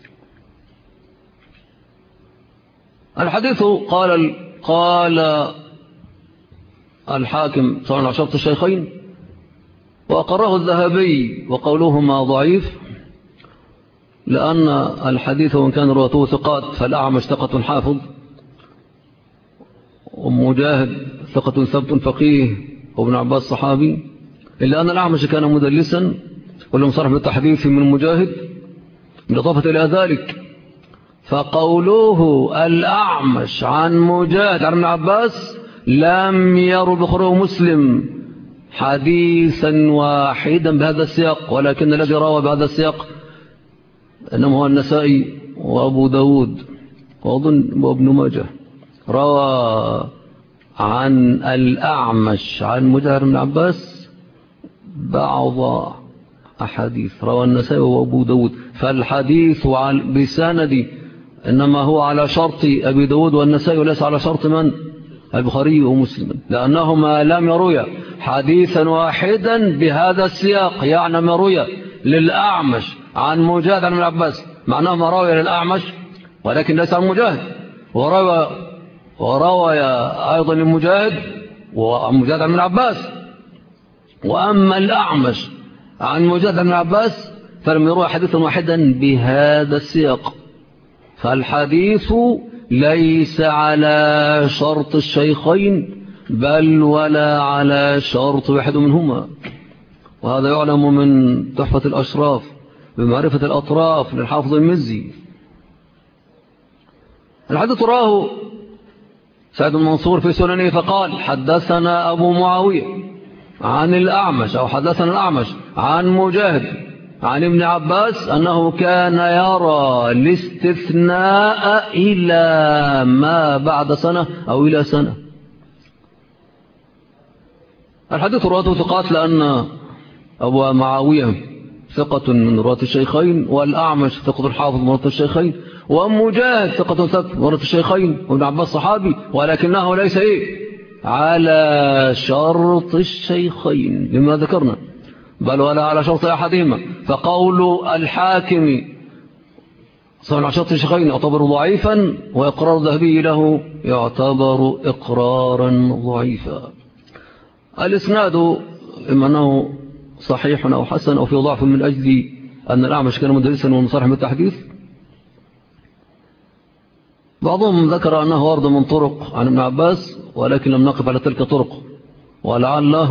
الحديث قال الحاكم صار على شرط الشيخين، وأقره الذهبي وقولهما ضعيف، لأن الحديث وإن كان رواته ثقات فالأعمش ثقة حافظ، ومجاهد ثقة ثبت فقيه، وابن عباس صحابي، إلا أن الأعمش كان مدلسا ولم صرح بالتحديث من مجاهد. بالإضافة إلى ذلك فقوله الأعمش عن مجاهد عن ابن عباس لم يرد بخروج مسلم حديثا واحدا بهذا السياق، ولكن الذي روى بهذا السياق إنما هو النسائي وأبو داود وأظن وابن ماجه. روى عن الأعمش عن مجاهد بن عباس بعض أحاديث، روى النسائي وأبو داود، فالحديث بسند إنما هو على شرط أبي داود والنسائي وليس على شرط من؟ البخاري ومسلم، لأنهما لم يرويا حديثا واحدا بهذا السياق، يعني ما روي للأعمش عن مجاهد عن ابن عباس، معناه ما روي للأعمش ولكن ليس عن مجاهد، وروى أيضا لمجاهد وعن مجاهد عن ابن عباس. وأما الأعمش عن مجاهد عن ابن عباس فلم يروي حديثا واحدا بهذا السياق، فالحديث ليس على شرط الشيخين بل ولا على شرط واحد منهما. وهذا يعلم من تحفة الأشراف بمعرفة الأطراف للحافظ المزي. الحديث راه سعد بن منصور في سننه فقال حدثنا أبو معاوية عن الأعمش، أو حدثنا الأعمش عن مجاهد عن ابن عباس أنه كان يرى الاستثناء إلى ما بعد سنة أو إلى سنة. الحديث رواته ثقات، لأن أبو معاوية ثقة من رواة الشيخين، والأعمش ثقة الحافظ من رواة الشيخين، ومجاهد ثقة من رواة الشيخين، وابن عباس صحابي، ولكنه ليس على شرط الشيخين لما ذكرنا، بل ولا على شرط أحدهما. فقول الحاكم صحيح على شرط الشيخين يعتبر ضعيفا، وإقرار الذهبي له يعتبر إقرارا ضعيفا. الإسناد إما أنه صحيح أو حسن أو في ضعف من أجل أن الأعمش كان مدرسا ومصرح بالتحديث. بعضهم ذكر أنه ورد من طرق عن ابن عباس، ولكن لم نقف على تلك الطرق، ولعله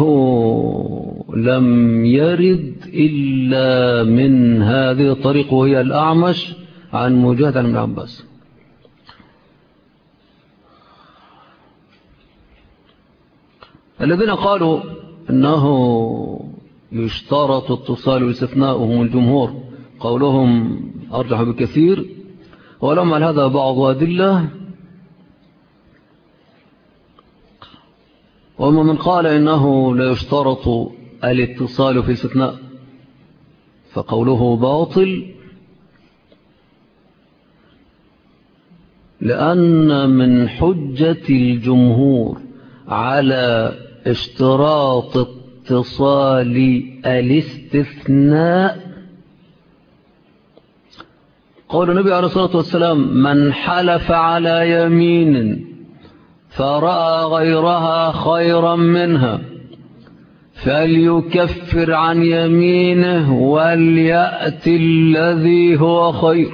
لم يرد إلا من هذه الطريق، وهي الأعمش عن مجاهد عن ابن عباس. الذين قالوا أنه يشترط اتصال واستثناؤهم الجمهور قولهم أرجح بكثير، ولم على هذا بعض أدلة. وما من قال إنه لا يشترط الاتصال في الاستثناء فقوله باطل، لأن من حجة الجمهور على اشتراط اتصال الاستثناء قول النبي عليه الصلاة والسلام من حلف على يمين فرأى غيرها خيرا منها فليكفر عن يمينه وليأتي الذي هو خير.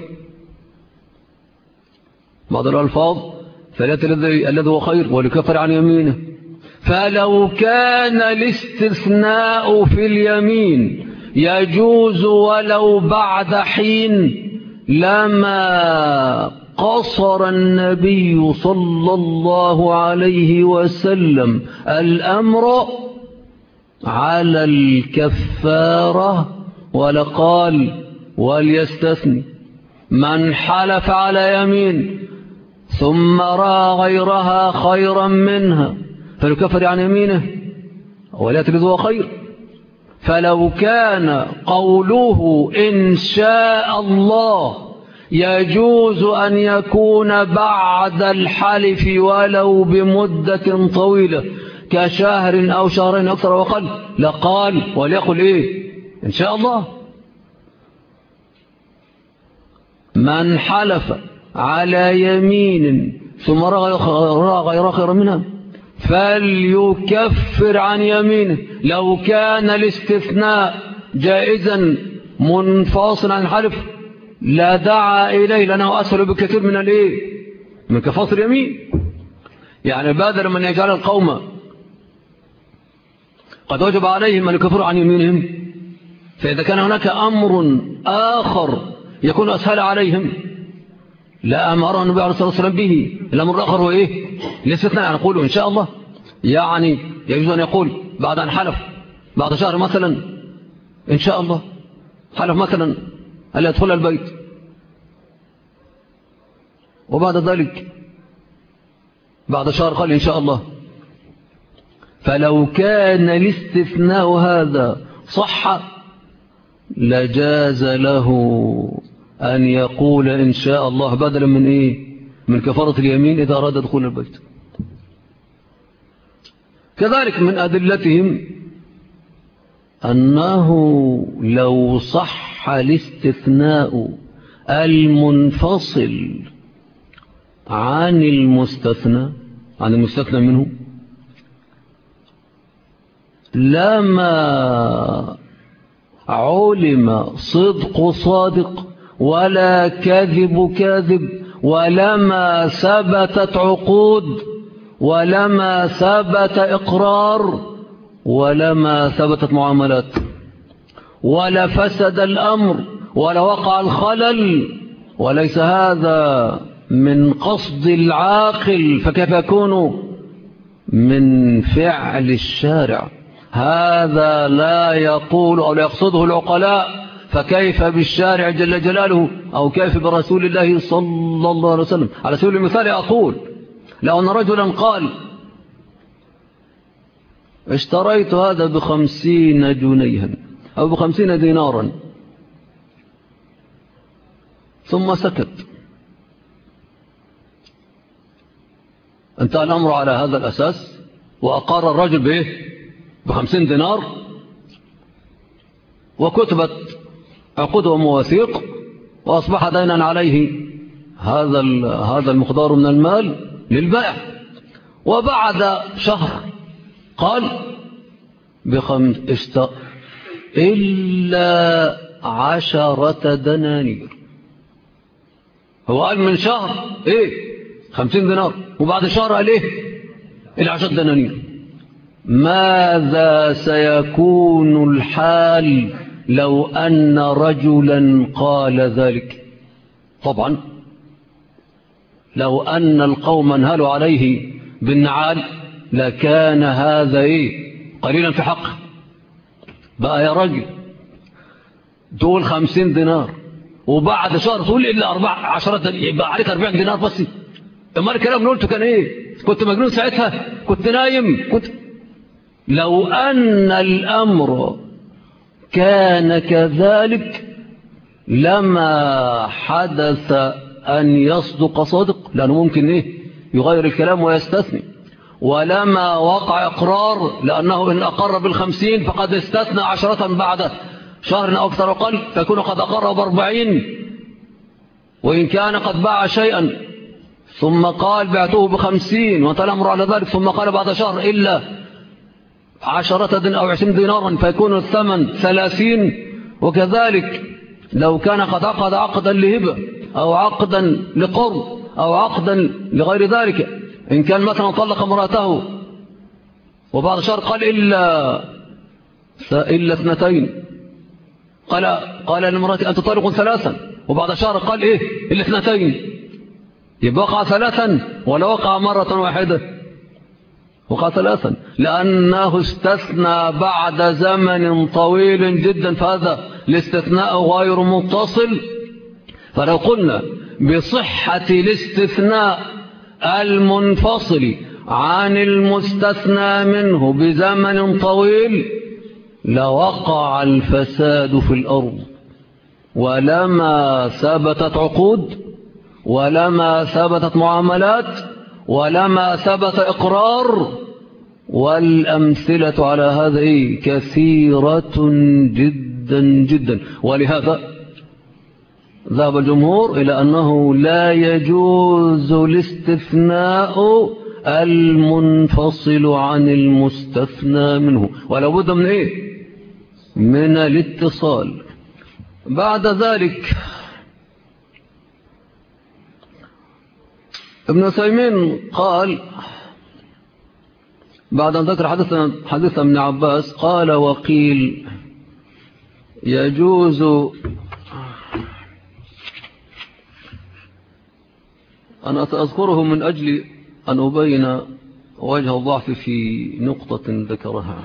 بعض الألفاظ فليأتي الذي هو خير وليكفر عن يمينه. فلو كان الاستثناء في اليمين يجوز ولو بعد حين لما قصر النبي صلى الله عليه وسلم الأمر على الكفارة ولقال وليستثني. من حلف على يمين ثم رأى غيرها خيرا منها فليكفر عن يمينه وليأتي بذو خير. فلو كان قوله إن شاء الله يجوز أن يكون بعد الحلف ولو بمدة طويلة كشهر أو شهرين أكثر وقل لقال وليقل إن شاء الله. من حلف على يمين ثم رأى غير خير منها فليكفر عن يمينه. لو كان الاستثناء جائزا منفاصلا عن الحلف لا دعا إليه لأنه أسهل بكثير من كفاصل اليمين. يعني بادر من يجعل القوم قد وجب عليهم أن يكفروا عن يمينهم، فإذا كان هناك أمر آخر يكون أسهل عليهم لا أمر النبي عليه الصلاة والسلام به. الأمر الآخر هو الاستثناء. يعني يقول إن شاء الله، يعني يجوز أن يقول بعد أن حلف بعد شهر مثلا إن شاء الله، حلف مثلا أن يدخل البيت، وبعد ذلك بعد شهر قال إن شاء الله. فلو كان الاستثناء هذا صح لجاز له أن يقول إن شاء الله بدلا من من كفارة اليمين إذا أراد دخول البيت. كذلك من أدلتهم أنه لو صح الاستثناء المنفصل عن المستثنى منه لما علم صدق صادق ولا كذب كاذب، ولما ثبتت عقود، ولما ثبت إقرار، ولما ثبتت معاملات، ولا فسد الأمر ولا وقع الخلل. وليس هذا من قصد العاقل، فكيف يكون من فعل الشارع؟ هذا لا يقول أو لا يقصده العقلاء، فكيف بالشارع جل جلاله، أو كيف برسول الله صلى الله عليه وسلم؟ على سبيل المثال أقول لو أن رجلا قال اشتريت هذا ب50 جنيها أو ب50 دينارا، ثم سكت، انتهى الأمر على هذا الأساس، وأقر الرجل به ب50 دينار، وكتبت عقود ومواثيق، وأصبح دينا عليه هذا المقدار من المال للبائع. وبعد شهر قال إلا 10 دنانير. هو قال من شهر 50 دينار، وبعد شهر قال إلا 10 دنانير. ماذا سيكون الحال لو أن رجلا قال ذلك؟ طبعا لو أن القوم انهلوا عليه بالنعال لكان هذا قليلا في حقه. بقى يا رجل دول 50 دينار وبعد شهر تقول إلا 10 يبقى عليك 40 دينار بس. اما الكلام اللي قلته كان كنت مجنون ساعتها؟ كنت نايم؟ لو أن الأمر كان كذلك لما حدث أن يصدق صادق، لأنه ممكن يغير الكلام ويستثني، ولما وقع إقرار لأنه إن أقر بال50 فقد استثنى 10 بعد شهر أو أكثر وقل، فيكون قد أقر ب40. وإن كان قد باع شيئا ثم قال بعته ب50 وانتهى الأمر على ذلك، ثم قال بعد شهر إلا 10 أو 20 دينارا، فيكون الثمن 30. وكذلك لو كان قد عقد عقدا لهبة أو عقدا لقرض أو عقدا لغير ذلك، إن كان مثلا طلق امرأته وبعد شهر قال إلا 2، قال لامرأتي أنت طالق 3، وبعد شهر قال إلا 2، يبقى وقع 3 ولا وقع مرة واحدة؟ وقع 3، لأنه استثنى بعد زمن طويل جدا، فهذا الاستثناء غير متصل. فلو قلنا بصحة الاستثناء المنفصل عن المستثنى منه بزمن طويل لوقع الفساد في الأرض، ولما ثبتت عقود، ولما ثبتت معاملات، ولما ثبت إقرار. والأمثلة على هذا كثيرة جدا جدا. ولهذا ذهب الجمهور إلى أنه لا يجوز الاستثناء المنفصل عن المستثنى منه، ولا بد من من الاتصال. بعد ذلك ابن عثيمين قال بعد أن ذكر حديث ابن عباس قال وقيل يجوز أنا سأذكره من أجل أن أبين وجه الضعف في نقطة ذكرها.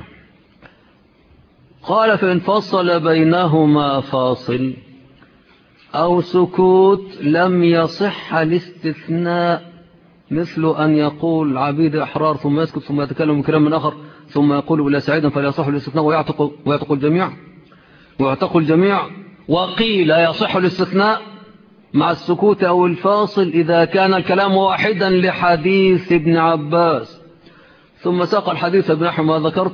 قال فإن فصل بينهما فاصل أو سكوت لم يصح الاستثناء، مثل أن يقول عبيد أحرار ثم يسكت ثم يتكلم بكلام من آخر ثم يقول بلا سعيدا فلا يصح الاستثناء ويعتق الجميع. وقيل يصح الاستثناء مع السكوت أو الفاصل إذا كان الكلام واحدا لحديث ابن عباس، ثم ساق الحديث بنحو ما ذكرت،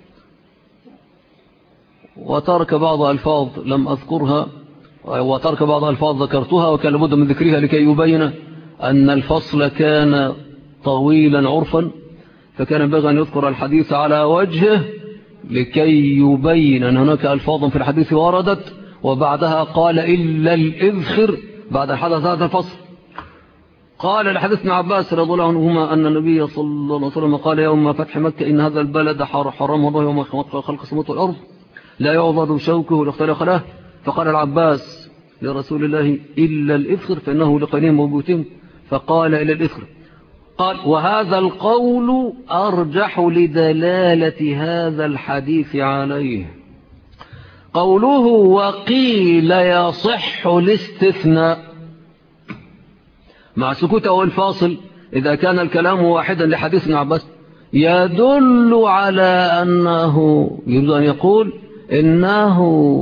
وترك بعض ألفاظ لم أذكرها، وترك بعض ألفاظ ذكرتها وكان لابد من ذكرها لكي يبين أن الفصل كان طويلا عرفا، فكان ينبغي أن يذكر الحديث على وجهه لكي يبين أن هناك ألفاظ في الحديث وردت، وبعدها قال إلا الإذخر بعد الحدث هذا الفصل. قال لحديث ابن عباس رضي الله عنهما أن النبي صلى الله عليه وسلم قال يوم فتح مكة إن هذا البلد حرمه الله يوم خلق السماوات والأرض لا يعضد شوكه ولا يختلق له، فقال العباس لرسول الله إلا الإذخر فإنه لقينهم وبيوتهم، فقال إلا الإذخر. قال وهذا القول أرجح لدلالة هذا الحديث عليه. قوله وقيل يصح الاستثناء مع سكوت أول فاصل إذا كان الكلام واحدا لحديث ابن عباس يدل على أنه يريد أن يقول إنه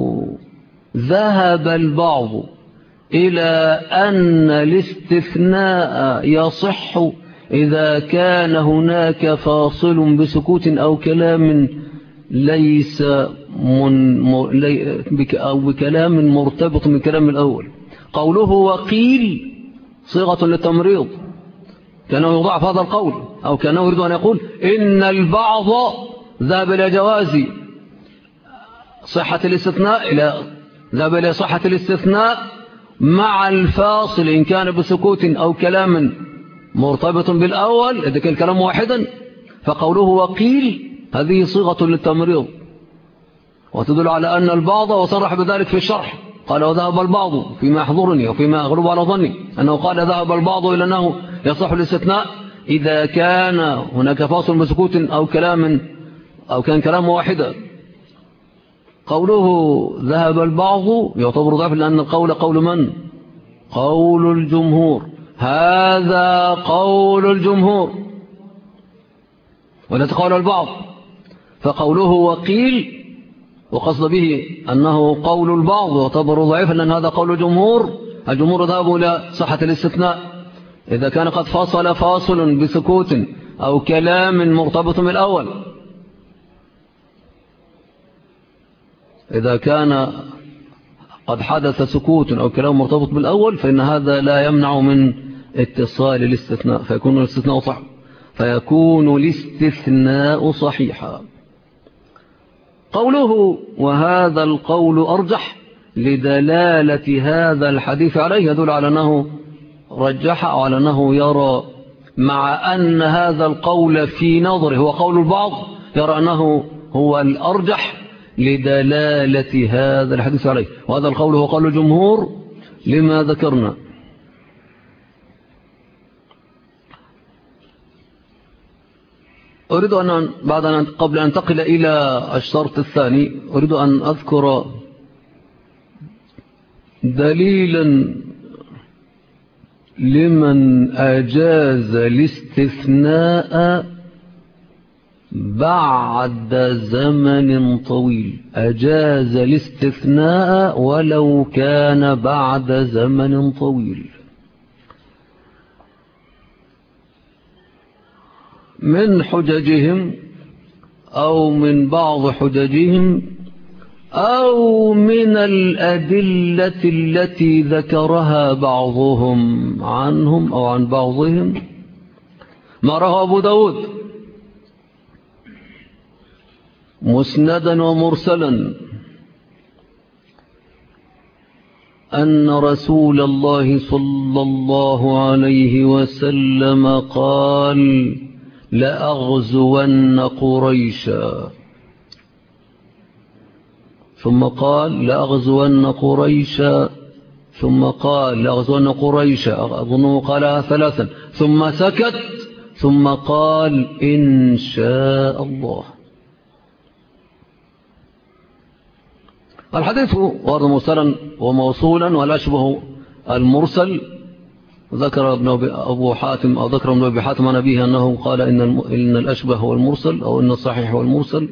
ذهب البعض إلى أن الاستثناء يصح إذا كان هناك فاصل بسكوت أو كلام ليس أو بكلام مرتبط من كلام الأول. قوله وقيل صيغة للتمريض، كانوا يضعف هذا القول، أو كانوا يريد أن يقول إن البعض ذهب إلى جواز صحة الاستثناء ذهب إلى صحة الاستثناء مع الفاصل إن كان بسكوت أو كلام مرتبط بالأول إذا كان الكلام واحدا. فقوله وقيل هذه صيغة للتمريض وتدل على أن البعض، وصرح بذلك في الشرح قال وذهب البعض فيما يحضرني وفيما أغلب على ظني أنه قال ذهب البعض إلى أنه يصح الاستثناء إذا كان هناك فاصل بسكوت أو كان كلام واحدا. قوله ذهب البعض يعتبر ضعف لأن القول قول من؟ قول الجمهور. هذا قول الجمهور ولا تقول البعض. فقوله وقيل وقصد به أنه قول البعض يعتبر ضعيفا لأن هذا قول الجمهور. الجمهور ذهبوا إلى صحة الاستثناء إذا كان قد فاصل بسكوت أو كلام مرتبط بالأول. إذا كان قد حدث سكوت أو كلام مرتبط بالأول فإن هذا لا يمنع من اتصال الاستثناء فيكون الاستثناء صحيحا. قوله وهذا القول أرجح لدلالة هذا الحديث عليه يدل على أنه رجح أو على أنه يرى مع أن هذا القول في نظره هو قول البعض يرى أنه هو الأرجح لدلالة هذا الحديث عليه، وهذا القول هو قول الجمهور لما ذكرنا. أريد أن قبل أن انتقل إلى الشرط الثاني أريد أن أذكر دليلا لمن أجاز الاستثناء بعد زمن طويل. أجاز الاستثناء ولو كان بعد زمن طويل. من حججهم أو من بعض حججهم أو من الأدلة التي ذكرها بعضهم عنهم أو عن بعضهم ما رواه أبو داود مسندا ومرسلا أن رسول الله صلى الله عليه وسلم قال لأغزون قريشا، ثم قال لأغزون قريشا، ثم قال لأغزون قريشا، أظنه قالها ثلاثا، ثم سكت، ثم قال إن شاء الله. الحديث ورد مرسلا وموصولا والأشبه المرسل. ذكر أبو حاتم أو ذكر ابن أبي حاتم عن أبيه أنه قال إن الأشبه هو المرسل أو إن الصحيح هو المرسل.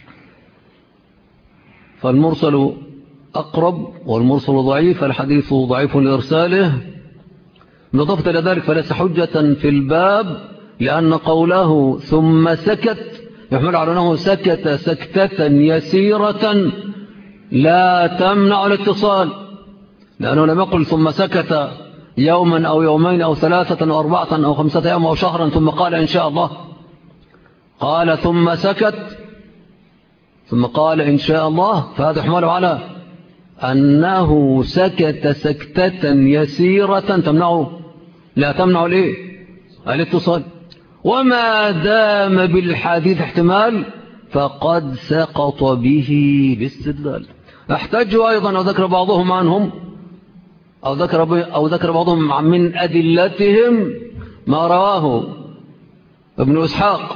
فالمرسل أقرب والمرسل ضعيف، الحديث ضعيف لإرساله. بالإضافة إلى ذلك فليس حجة في الباب لأن قوله ثم سكت يحمل على أنه سكت سكتة يسيرة لا تمنع الاتصال، لأنه لم يقل ثم سكت يوما أو يومين أو 3 أو 4 أو 5 أيام أو شهرا ثم قال إن شاء الله. قال ثم سكت ثم قال إن شاء الله، فهذا يحمل على أنه سكت سكتة يسيرة لا تمنع الاتصال. وما دام بالحديث احتمال فقد سقط به باستدلال. احتجوا أيضا أو ذكر بعضهم عنهم أو ذكر بعضهم من أدلتهم ما رواه ابن إسحاق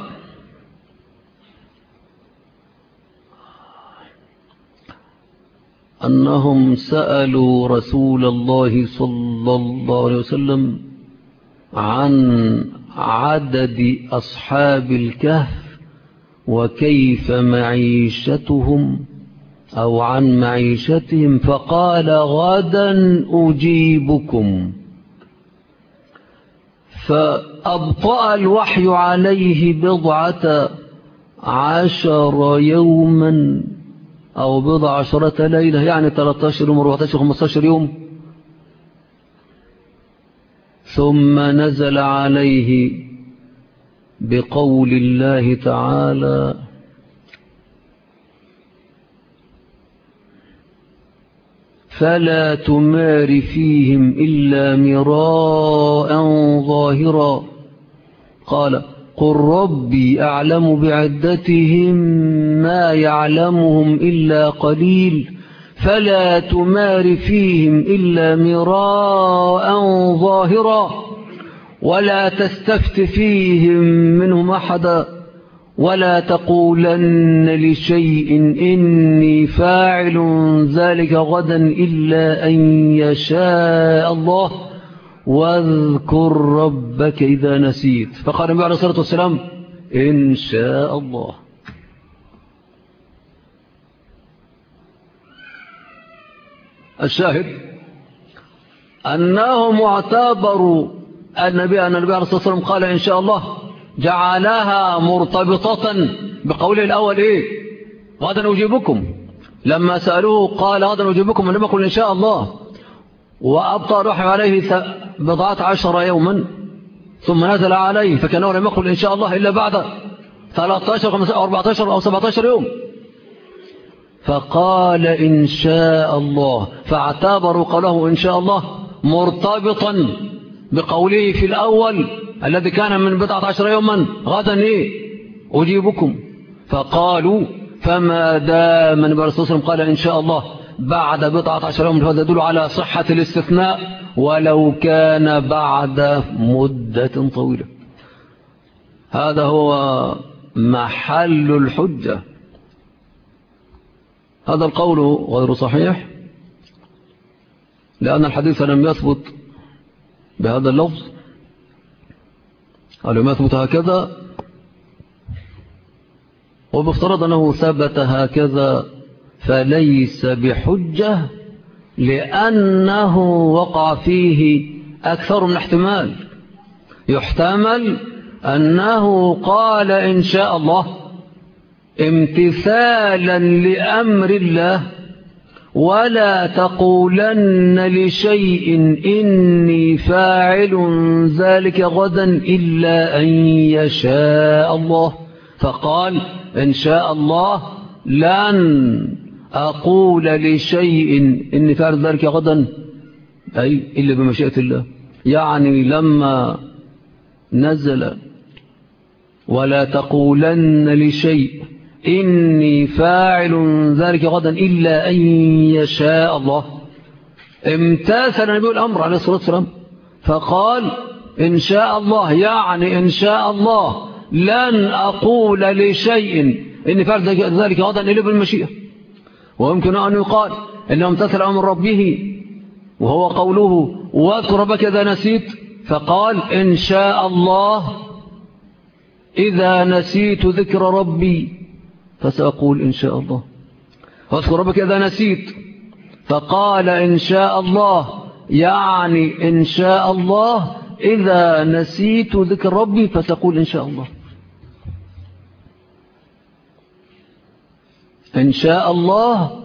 أنهم سألوا رسول الله صلى الله عليه وسلم عن عدد أصحاب الكهف وكيف معيشتهم أو عن معيشتهم، فقال غدا أجيبكم. فأبطأ الوحي عليه 14 يوما أو 14 ليلة، يعني 13 يوم 14 15 يوم. ثم نزل عليه بقول الله تعالى فلا تمار فيهم إلا مراء ظاهرا. قال قل ربي أعلم بعدتهم ما يعلمهم إلا قليل فلا تمار فيهم إلا مراء ظاهرا ولا تستفت فيهم منهم أحدا ولا تقولن لشيء إني فاعل ذلك غدا إلا أن يشاء الله واذكر ربك إذا نسيت. فقال النبي عليه الصلاة والسلام إن شاء الله. الشاهد أنهم اعتبروا النبي عليه الصلاة والسلام قال إن شاء الله، جعلها مرتبطة بقوله الأول غدا أجيبكم. لما سألوه قال غدا أجيبكم ولم يقل إن شاء الله، وأبطأ الوحي عليه 14 يوما ثم نزل عليه، فكانه لم يقل إن شاء الله إلا بعد 13 أو 14 أو 17 يوم. فقال إن شاء الله، فاعتبروا قوله إن شاء الله مرتبطا بقوله في الأول الذي كان من 14 يوما غدا أجيبكم. فقالوا فما دام النبي صلى الله عليه وسلم قال إن شاء الله بعد 14 يوم، فهذا يدل على صحة الاستثناء ولو كان بعد مدة طويلة. هذا هو محل الحجة. هذا القول غير صحيح لأن الحديث لم يثبت بهذا اللفظ، لم يثبت هكذا، وبافترض أنه ثبت هكذا فليس بحجة لأنه وقع فيه أكثر من احتمال. يحتمل أنه قال إن شاء الله امتثالا لأمر الله ولا تقولن لشيء إني فاعل ذلك غدا إلا أن يشاء الله، فقال إن شاء الله لن أقول لشيء إني فاعل ذلك غدا أي إلا بمشيئة الله. يعني لما نزل ولا تقولن لشيء إني فاعل ذلك غدا إلا أن يشاء الله، امتاثل النبي الأمر عليه الصلاة والسلام فقال إن شاء الله، يعني إن شاء الله لن أقول لشيء إني فاعل ذلك غدا إلا بالمشيئة. ويمكن أن يقال إنه امتثل أمر ربه وهو قوله واذكر ربك إذا نسيت، فقال إن شاء الله إذا نسيت ذكر ربي فسأقول إن شاء الله. واذكر ربك إذا نسيت، فقال إن شاء الله، يعني إن شاء الله إذا نسيت ذكر ربي فتقول إن شاء الله. إن شاء الله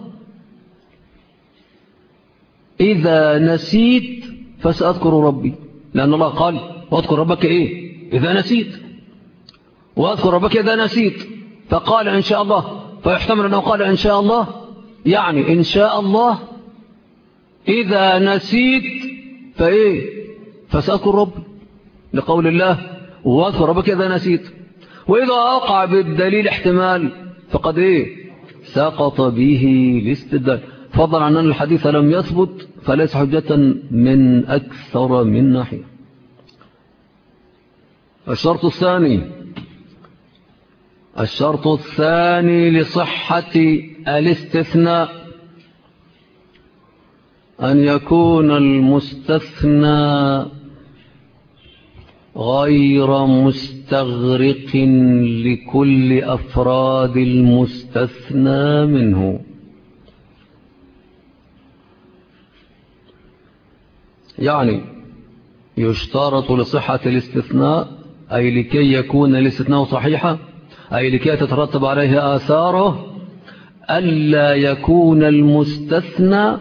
إذا نسيت فسأذكر ربي، لأن الله قال واذكر ربك إيه إذا نسيت، واذكر ربك إذا نسيت، فقال إن شاء الله، فيحتمل أنه قال إن شاء الله يعني إن شاء الله إذا نسيت فإيه فسأذكر ربي، لقول الله واذكر ربك إذا نسيت. وإذا أوقع بالدليل احتمال فقد إيه سقط به الاستدلال، فضلا عن أن الحديث لم يثبت فليس حجة من أكثر من ناحية. الشرط الثاني لصحة الاستثناء أن يكون المستثنى غير مستغرق لكل أفراد المستثنى منه. يعني يشترط لصحة الاستثناء، أي لكي يكون الاستثناء صحيحا، أي لكي تترتب عليه آثاره، ألا يكون المستثنى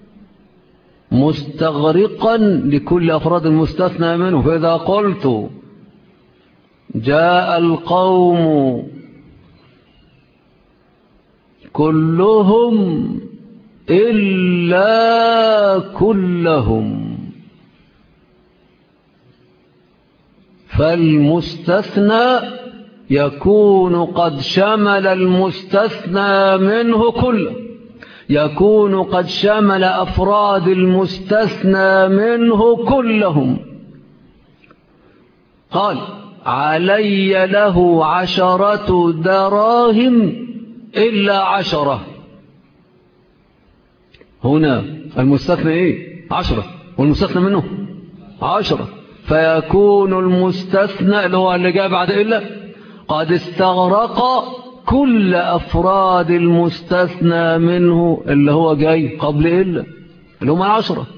مستغرقا لكل أفراد المستثنى منه. فإذا قلت جاء القوم كلهم إلا كلهم، فالمستثنى يكون قد شمل المستثنى منه كله، يكون قد شمل أفراد المستثنى منه كلهم. قال علي له 10 دراهم إلا 10، هنا المستثنى إيه 10، والمستثنى منه 10، فيكون المستثنى اللي هو اللي جاء بعد إلا قد استغرق كل أفراد المستثنى منه اللي هو جاي قبل إلا اللي هم 10.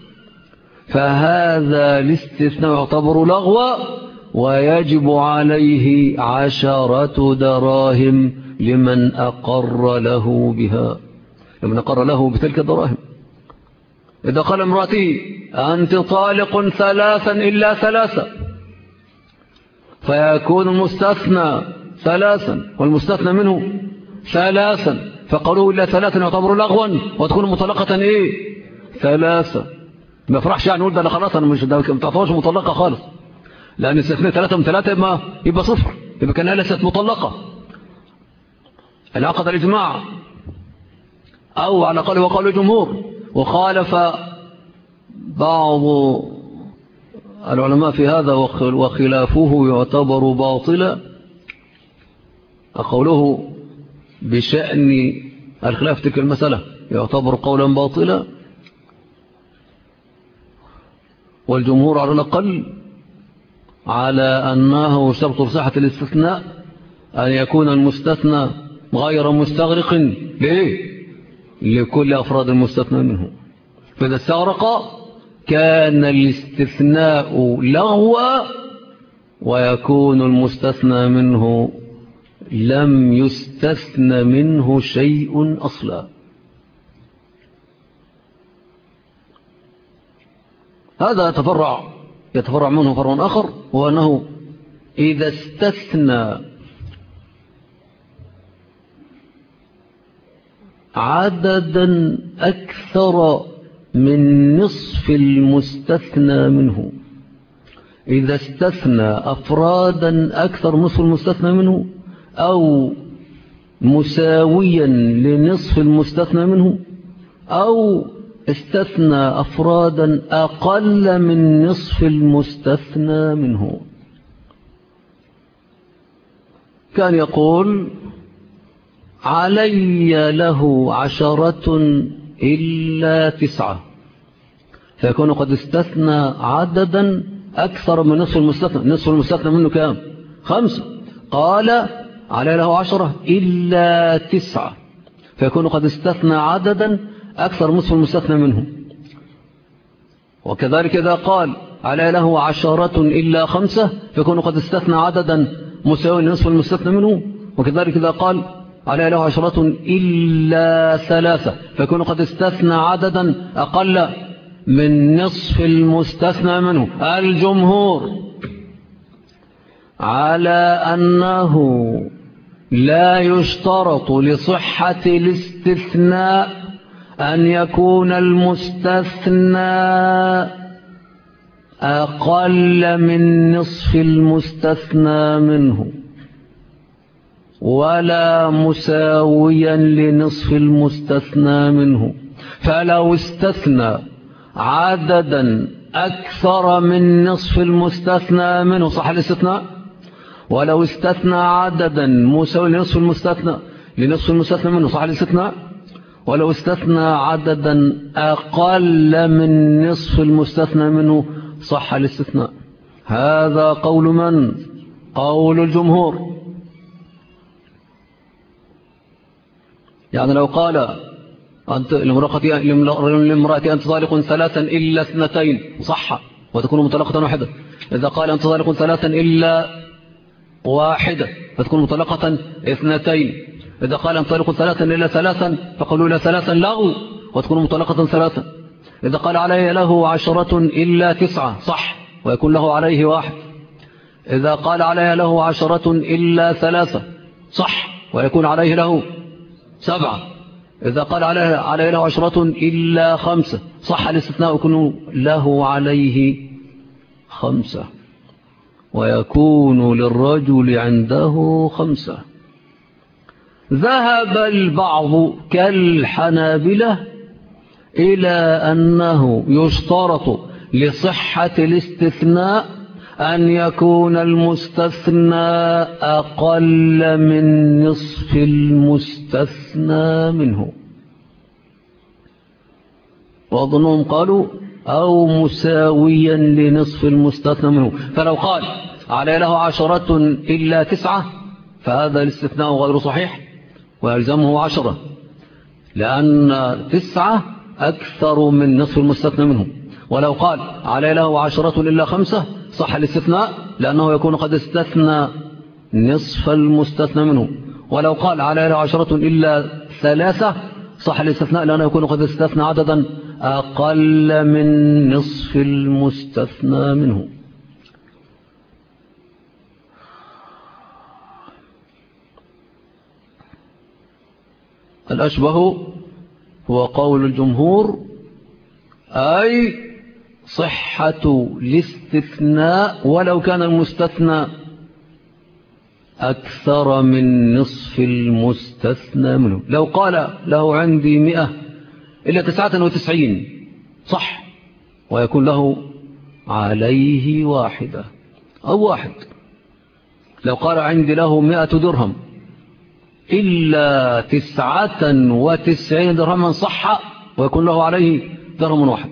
فهذا الاستثناء يعتبر لغوا ويجب عليه 10 دراهم لمن أقر له بها، لمن أقر له بتلك الدراهم. إذا قال امرأتي أنت طالق 3 إلا 3، فيكون المستثنى 3 والمستثنى منه 3، فقالوا إلا 3 يعتبر لغوا وتكون مطلقة إيه 3. ما فرحش يعني نقول ده أنا خلاص أنا مش ده ما تعتبرش مطلقة خالص، لأن استثناء 3 من 3 يبقى 0، يبقى كانها ليست مطلقة. العقد الإجماع أو على قول وقال الجمهور، وخالف بعض العلماء في هذا وخلافه يعتبر باطلا. قوله بشأن الخلاف تلك المسألة يعتبر قولا باطلا، والجمهور على الأقل على أنه شرط صحة الاستثناء أن يكون المستثنى غير مستغرق لكل أفراد المستثنى منه. فإذا استغرق كان الاستثناء لغوا ويكون المستثنى منه لم يستثنى منه شيء أصلا. هذا يتفرع منه فرع آخر، وأنه إذا استثنى عددا أكثر من نصف المستثنى منه، إذا استثنى أفرادا أكثر نصف المستثنى منه أو مساويا لنصف المستثنى منه أو استثنى أفرادا أقل من نصف المستثنى منه. كان يقول علي له 10 إلا 9، فيكون قد استثنى عددا أكثر من نصف المستثنى. نصف المستثنى منه كام؟ 5. قال علي له 10 إلا 9، فيكون قد استثنى عددا أكثر نصف المستثنى منه. وكذلك إذا قال على له 10 إلا 5 فيكون قد استثنى عددا مساوي لنصف المستثنى منه. وكذلك إذا قال على له 10 إلا 3 فيكون قد استثنى عددا أقل من نصف المستثنى منه. الجمهور على أنه لا يشترط لصحة الاستثناء أن يكون المستثنى أقل من نصف المستثنى منه ولا مساويا لنصف المستثنى منه. فلو استثنى عددا أكثر من نصف المستثنى منه صح الاستثناء، ولو استثنى عددا مساوي لنصف المستثنى منه صح الاستثناء، ولو استثنى عددا أقل من نصف المستثنى منه صح الاستثناء. هذا قول من؟ قول الجمهور. يعني لو قال أنت لامرأة أنت طالق 3 إلا 2 صح وتكون مطلقة واحدة. إذا قال أنت طالق 3 إلا 1 فتكون مطلقة 2. إذا قال أنت طالق 3 إلا 3 فقالوا إلى 3 لغو وتكون مطلقة 3. إذا قال عليه له 10 إلا 9 صح ويكون له عليه 1. إذا قال عليه له 10 إلا 3 صح ويكون عليه له 7. إذا قال عليه له 10 إلا 5 صح الاستثناء يكون له عليه 5 ويكون للرجل عنده 5. ذهب البعض كالحنابلة إلى أنه يشترط لصحة الاستثناء أن يكون المستثنى أقل من نصف المستثنى منه، وأظنهم قالوا أو مساويا لنصف المستثنى منه. فلو قال عليه له 10 إلا 9 فهذا الاستثناء غير صحيح ويلزمه 10، لأن 9 أكثر من نصف المستثنى منه. ولو قال عليه له 10 إلا 5 صح الاستثناء لأنه يكون قد استثنى نصف المستثنى منه. ولو قال عليه له 10 إلا 3 صح الاستثناء لأنه يكون قد استثنى عددا أقل من نصف المستثنى منه. الأشبه هو قول الجمهور، أي صحة الاستثناء ولو كان المستثنى أكثر من نصف المستثنى منه. لو قال له عندي 100 إلا 99 صح ويكون له عليه 1 أو 1. لو قال عندي له 100 درهم إلا 99 درهما صح ويكون له عليه درهم 1.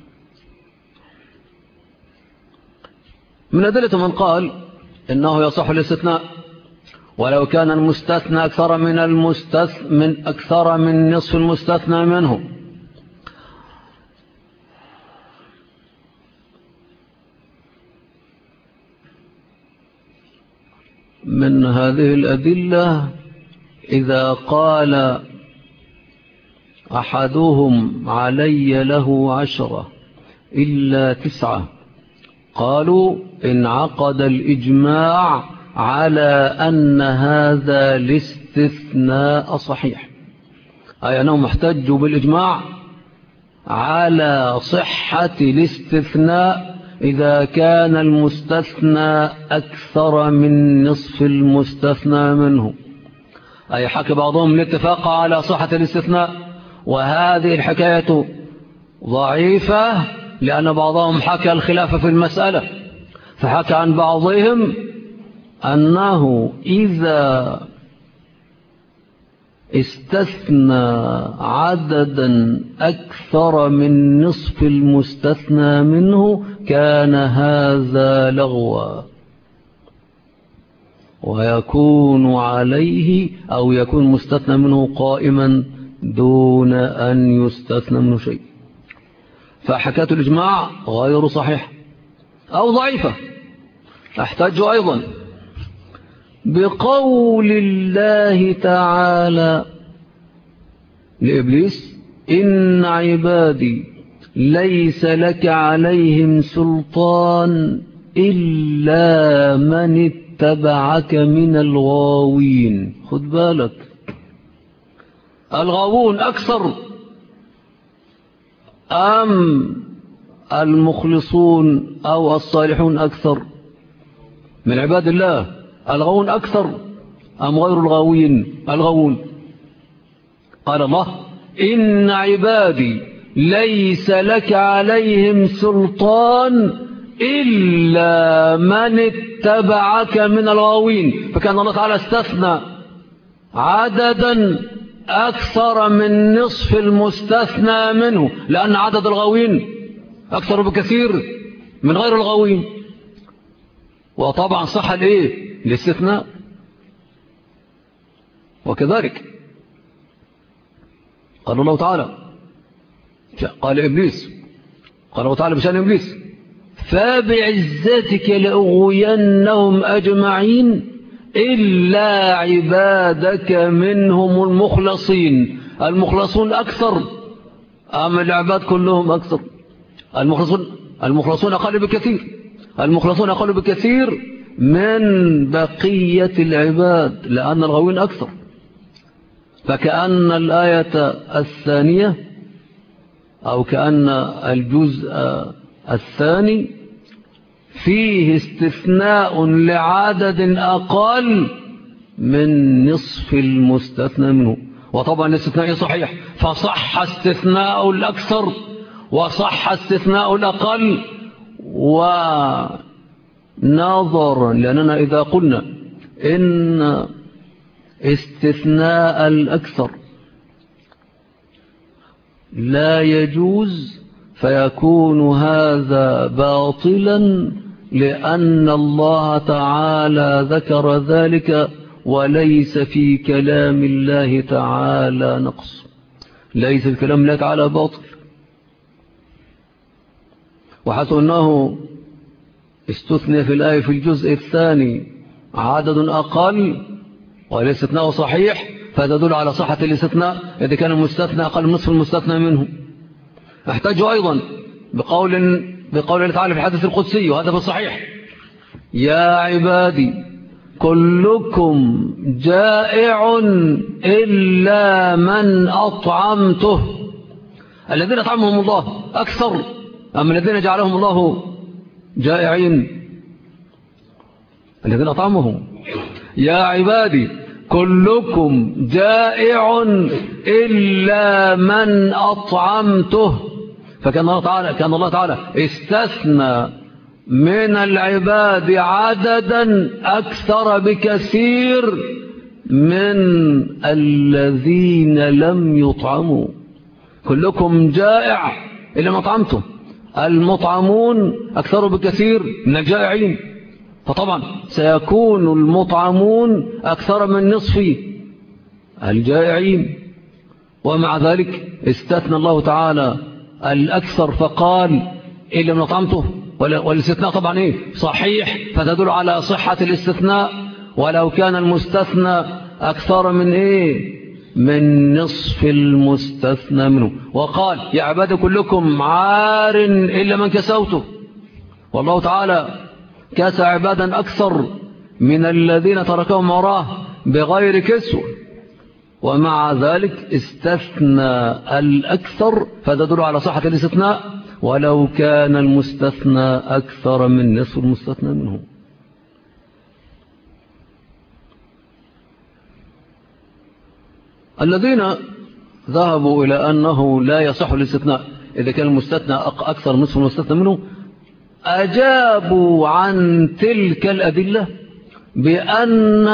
من أدلة من قال إنه يصح الاستثناء ولو كان المستثنى أكثر من نصف المستثنى منه. من هذه الأدلة إذا قال أحدهم علي له 10 إلا 9 قالوا انعقد الإجماع على أن هذا الاستثناء صحيح، أي أنهم احتجوا بالإجماع على صحة الاستثناء إذا كان المستثنى أكثر من نصف المستثنى منه. أي حكى بعضهم الاتفاق على صحة الاستثناء، وهذه الحكاية ضعيفة لأن بعضهم حكى الخلاف في المسألة، فحكى عن بعضهم أنه إذا استثنى عددا أكثر من نصف المستثنى منه كان هذا لغوا ويكون عليه أو يكون مستثنى منه قائما دون أن يستثنى منه شيء. فحكاية الإجماع غير صحيح، أو ضعيفة. احتج أيضا بقول الله تعالى لإبليس: إن عبادي ليس لك عليهم سلطان إلا من اتبعك من الغاوين. خد بالك، الغاوون أكثر أم المخلصون أو الصالحون أكثر من عباد الله؟ الغاوون أكثر أم غير الغاوين؟ الغاوون. قال الله: إن عبادي ليس لك عليهم سلطان إلا من اتبعك من الغاوين. فكان الله تعالى استثنى عددا أكثر من نصف المستثنى منه، لأن عدد الغاوين أكثر بكثير من غير الغاوين. وطبعا صح الاستثناء. وكذلك قال الله تعالى، قال إبليس، قال الله تعالى بشأن إبليس: فبعزتك لأغوينهم أجمعين إلا عبادك منهم المخلصين. المخلصون أكثر أم العباد كلهم أكثر؟ المخلصون أقل بكثير. المخلصون أقل بكثير من بقية العباد، لأن الغاوين أكثر. فكأن الآية الثانية أو كأن الجزء الثاني فيه استثناء لعدد أقل من نصف المستثنى منه. وطبعا الاستثناء صحيح، فصح استثناء الأكثر وصح استثناء الأقل. ونظرا لأننا إذا قلنا إن استثناء الأكثر لا يجوز، فيكون هذا باطلا، لأن الله تعالى ذكر ذلك وليس في كلام الله تعالى نقص. ليس في كلام الله تعالى باطل. وحيث أنه استثنى في الآية في الجزء الثاني عدد أقل والاستثناء صحيح، فتدل على صحة الاستثناء إذا كان المستثنى أقل من نصف المستثنى منه. احتاجوا أيضا بقول تعالى في الحديث القدسي، وهذا في الصحيح: يا عبادي كلكم جائع إلا من أطعمته. الذين أطعمهم الله أكثر أم الذين جعلهم الله جائعين؟ الذين أطعمهم. يا عبادي كلكم جائع إلا من أطعمته. فكان الله تعالى استثنى من العباد عددا أكثر بكثير من الذين لم يطعموا. كلكم جائع إلا من أطعمته. المطعمون أكثر بكثير من الجائعين، فطبعا سيكون المطعمون أكثر من نصف الجائعين. ومع ذلك استثنى الله تعالى الأكثر فقال إلا من أطعمته. والاستثناء طبعا صحيح، فتدل على صحة الاستثناء، ولو كان المستثنى أكثر من نصف المستثنى منه. وقال: يا عباد كلكم عار إلا من كسوته. والله تعالى كاس عبادا أكثر من الذين تركهم وراه بغير كسو، ومع ذلك استثنى الأكثر، فتدل على صحة الاستثناء، ولو كان المستثنى أكثر من نصف المستثنى منه. الذين ذهبوا إلى أنه لا يصح الاستثناء إذا كان المستثنى أكثر من نصف المستثنى منه، أجابوا عن تلك الأدلة بأن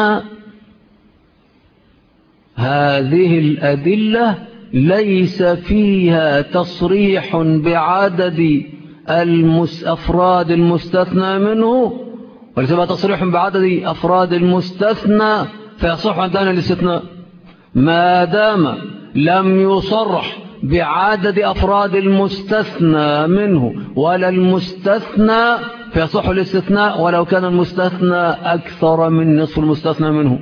هذه الأدلة ليس فيها تصريح بعدد أفراد المستثنى منه، وليس فيها تصريح بعدد أفراد المستثنى، فيصح أن تكون الاستثناء. ما دام لم يصرح بعدد أفراد المستثنى منه ولا المستثنى، فيصح الاستثناء ولو كان المستثنى أكثر من نصف المستثنى منه.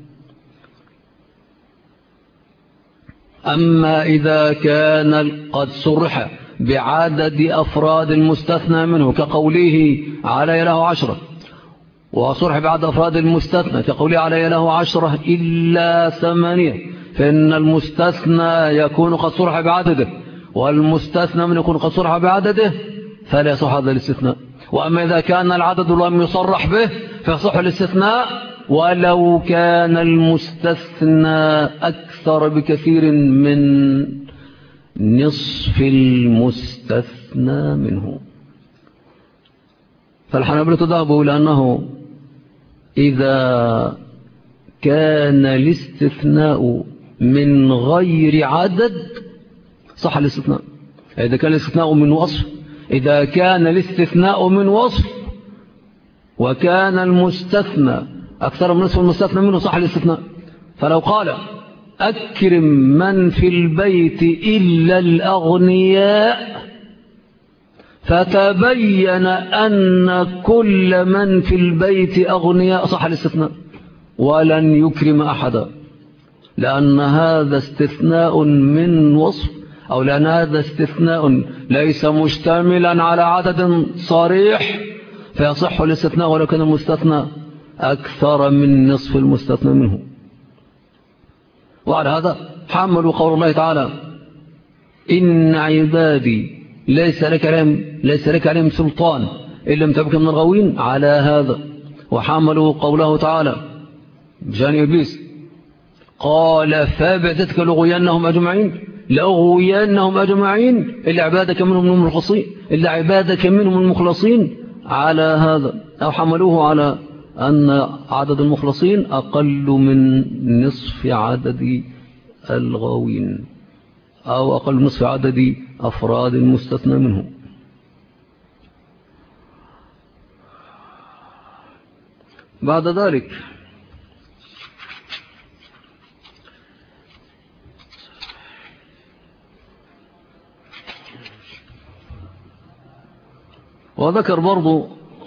أما إذا كان قد صرح بعدد أفراد المستثنى منه كقوله علي له 10، وصرح بعد أفراد المستثنى كقوله علي له 10 إلا 8، فإن المستثنى يكون قد صرح بعدده والمستثنى من يكون قد صرح بعدده فلا يصح هذا الاستثناء. وأما إذا كان العدد لم يصرح به فيصح الاستثناء ولو كان المستثنى أكثر بكثير من نصف المستثنى منه. فالحنابلة ذهبوا إلى أنه إذا كان الاستثناء من غير عدد صح الاستثناء. إذا كان الاستثناء من وصف، إذا كان الاستثناء من وصف وكان المستثنى أكثر من نصف المستثنى منه صح الاستثناء. فلو قال أكرم من في البيت إلا الأغنياء فتبين أن كل من في البيت أغنياء صح الاستثناء ولن يكرم أحدا، لأن هذا استثناء من وصف، أو لأن هذا استثناء ليس مشتملا على عدد صريح فيصح الاستثناء ولو كان المستثنى أكثر من نصف المستثنى منه. وعلى هذا حملوا قول الله تعالى إن عبادي ليس لك عليهم سلطان إن لم تكن من الغاوين على هذا. وحملوا قوله تعالى بشأن إبليس قال فبعثتك لأغوينهم أجمعين إلا عبادك منهم المخلصين على هذا. أو حملوه على أن عدد المخلصين أقل من نصف عدد الغاوين أو أقل من نصف عدد أفراد المستثنى منه. بعد ذلك وذكر برضو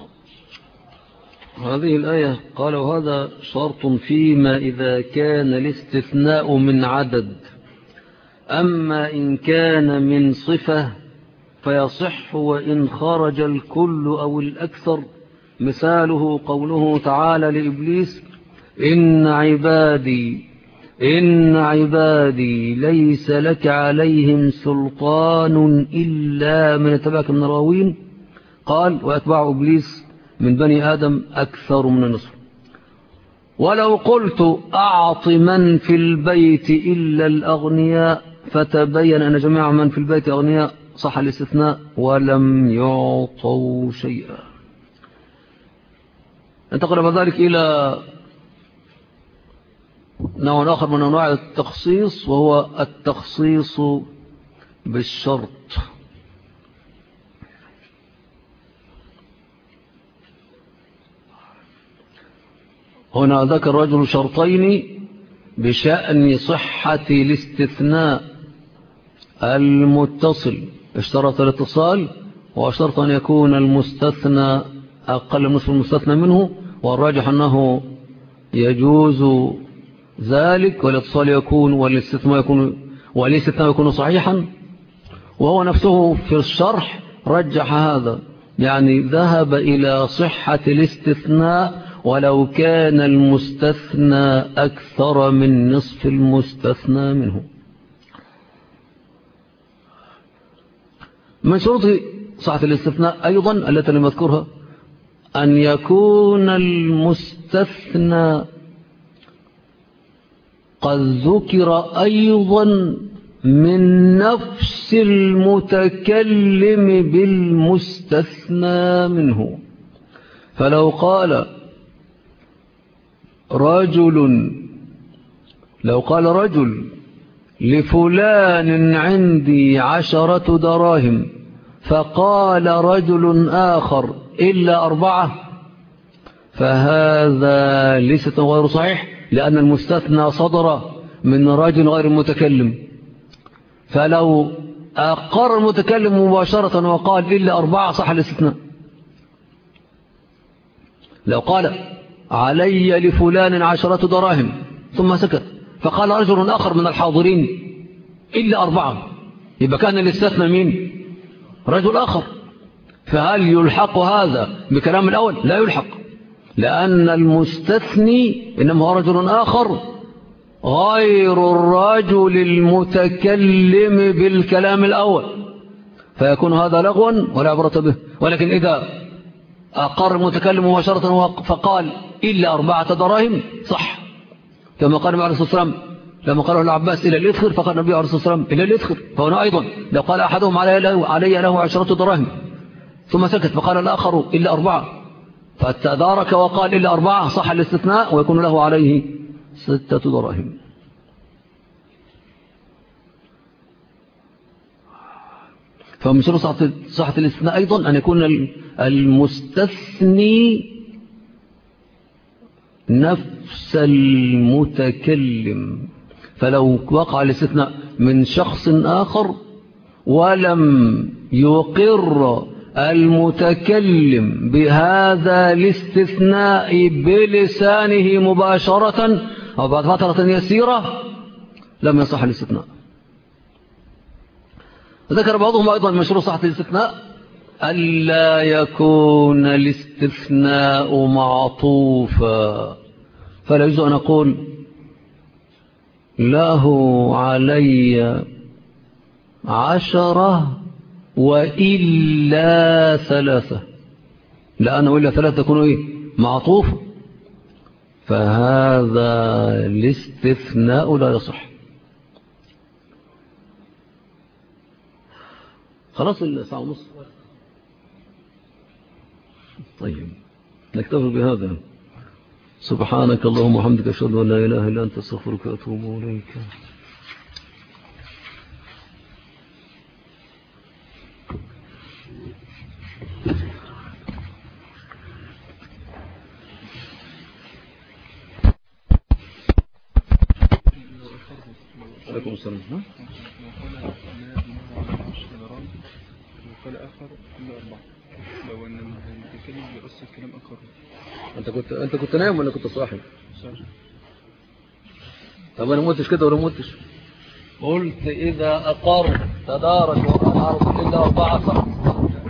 هذه الآية قال وهذا شرط فيما إذا كان الاستثناء من عدد، أما إن كان من صفة فيصح وإن خرج الكل أو الأكثر. مثاله قوله تعالى لإبليس إن عبادي ليس لك عليهم سلطان إلا من اتبعك من الغاوين. قال وأتباع إبليس من بني آدم أكثر من النصف. ولو قلت أعط من في البيت إلا الأغنياء فتبين أن جميع من في البيت أغنياء صح الاستثناء ولم يعطوا شيئا. انتقل بعد ذلك إلى نوع آخر من أنواع التخصيص وهو التخصيص بالشرط. هنا ذكر رجل شرطين بشأن صحة الاستثناء المتصل. اشترط الاتصال واشترط أن يكون المستثنى أقل من نصف المستثنى منه، والراجح أنه يجوز ذلك والاتصال يكون والاستثناء يكون صحيحا. وهو نفسه في الشرح رجح هذا، يعني ذهب إلى صحة الاستثناء ولو كان المستثنى أكثر من نصف المستثنى منه. من شروط صحة الاستثناء أيضا التي لم أذكرها أن يكون المستثنى قد ذكر أيضا من نفس المتكلم بالمستثنى منه. فلو قال رجل لفلان عندي 10 دراهم فقال رجل آخر إلا 4، فهذا ليس غير صحيح لأن المستثنى صدر من رجل غير المتكلم. فلو أقر المتكلم مباشرة وقال إلا 4 صح الاستثناء. لو قال علي لفلان 10 دراهم ثم سكت، فقال رجل آخر من الحاضرين إلا 4، يبقى كان الاستثناء مين؟ رجل آخر. فهل يلحق هذا بكلام الأول؟ لا يلحق، لأن المستثني إنما هو رجل آخر غير الرجل المتكلم بالكلام الأول، فيكون هذا لغوا ولا عبرة به. ولكن إذا أقر المتكلم مباشرة فقال إلا 4 دراهم صح، كما قال النبي عليه الصلاة والسلام لما قاله العباس إلى الإدخر، فقال النبي عليه الصلاة والسلام إلى الإدخر. فهنا أيضا لو قال أحدهم علي له 10 دراهم ثم سكت فقال الآخر إلا 4، فتدارك وقال إلا 4 صح الاستثناء ويكون له عليه 6 دراهم. فمن شروط صحة الاستثناء أيضا أن يكون المستثني نفس المتكلم. فلو وقع الاستثناء من شخص آخر ولم يقر المتكلم بهذا الاستثناء بلسانه مباشرة أو بعد فترة يسيرة لم يصح الاستثناء. ذكر بعضهم أيضا من شروط صحة الاستثناء ألا يكون الاستثناء معطوفا، فلا يجوز أن أقول له علي 10 وإلا 3، لأنه إلا 3 تكون معطوف، فهذا الاستثناء لا يصح. خلاص الساعة ونص. طيب نكتفي بهذا. سبحانك اللهم وبحمدك أشهد أن لا إله إلا أنت أستغفرك وأتوب إليك. عليكم السلام. وقال آخر إلا 4، لو أن المتكلم بيقص الكلام آخر. أنت كنت نايم ولا كنت صاحي؟ طب أنا موتش كده ولا موتش؟ قلت إذا أقر تدارك وأنا أعرف إلا 4 صح.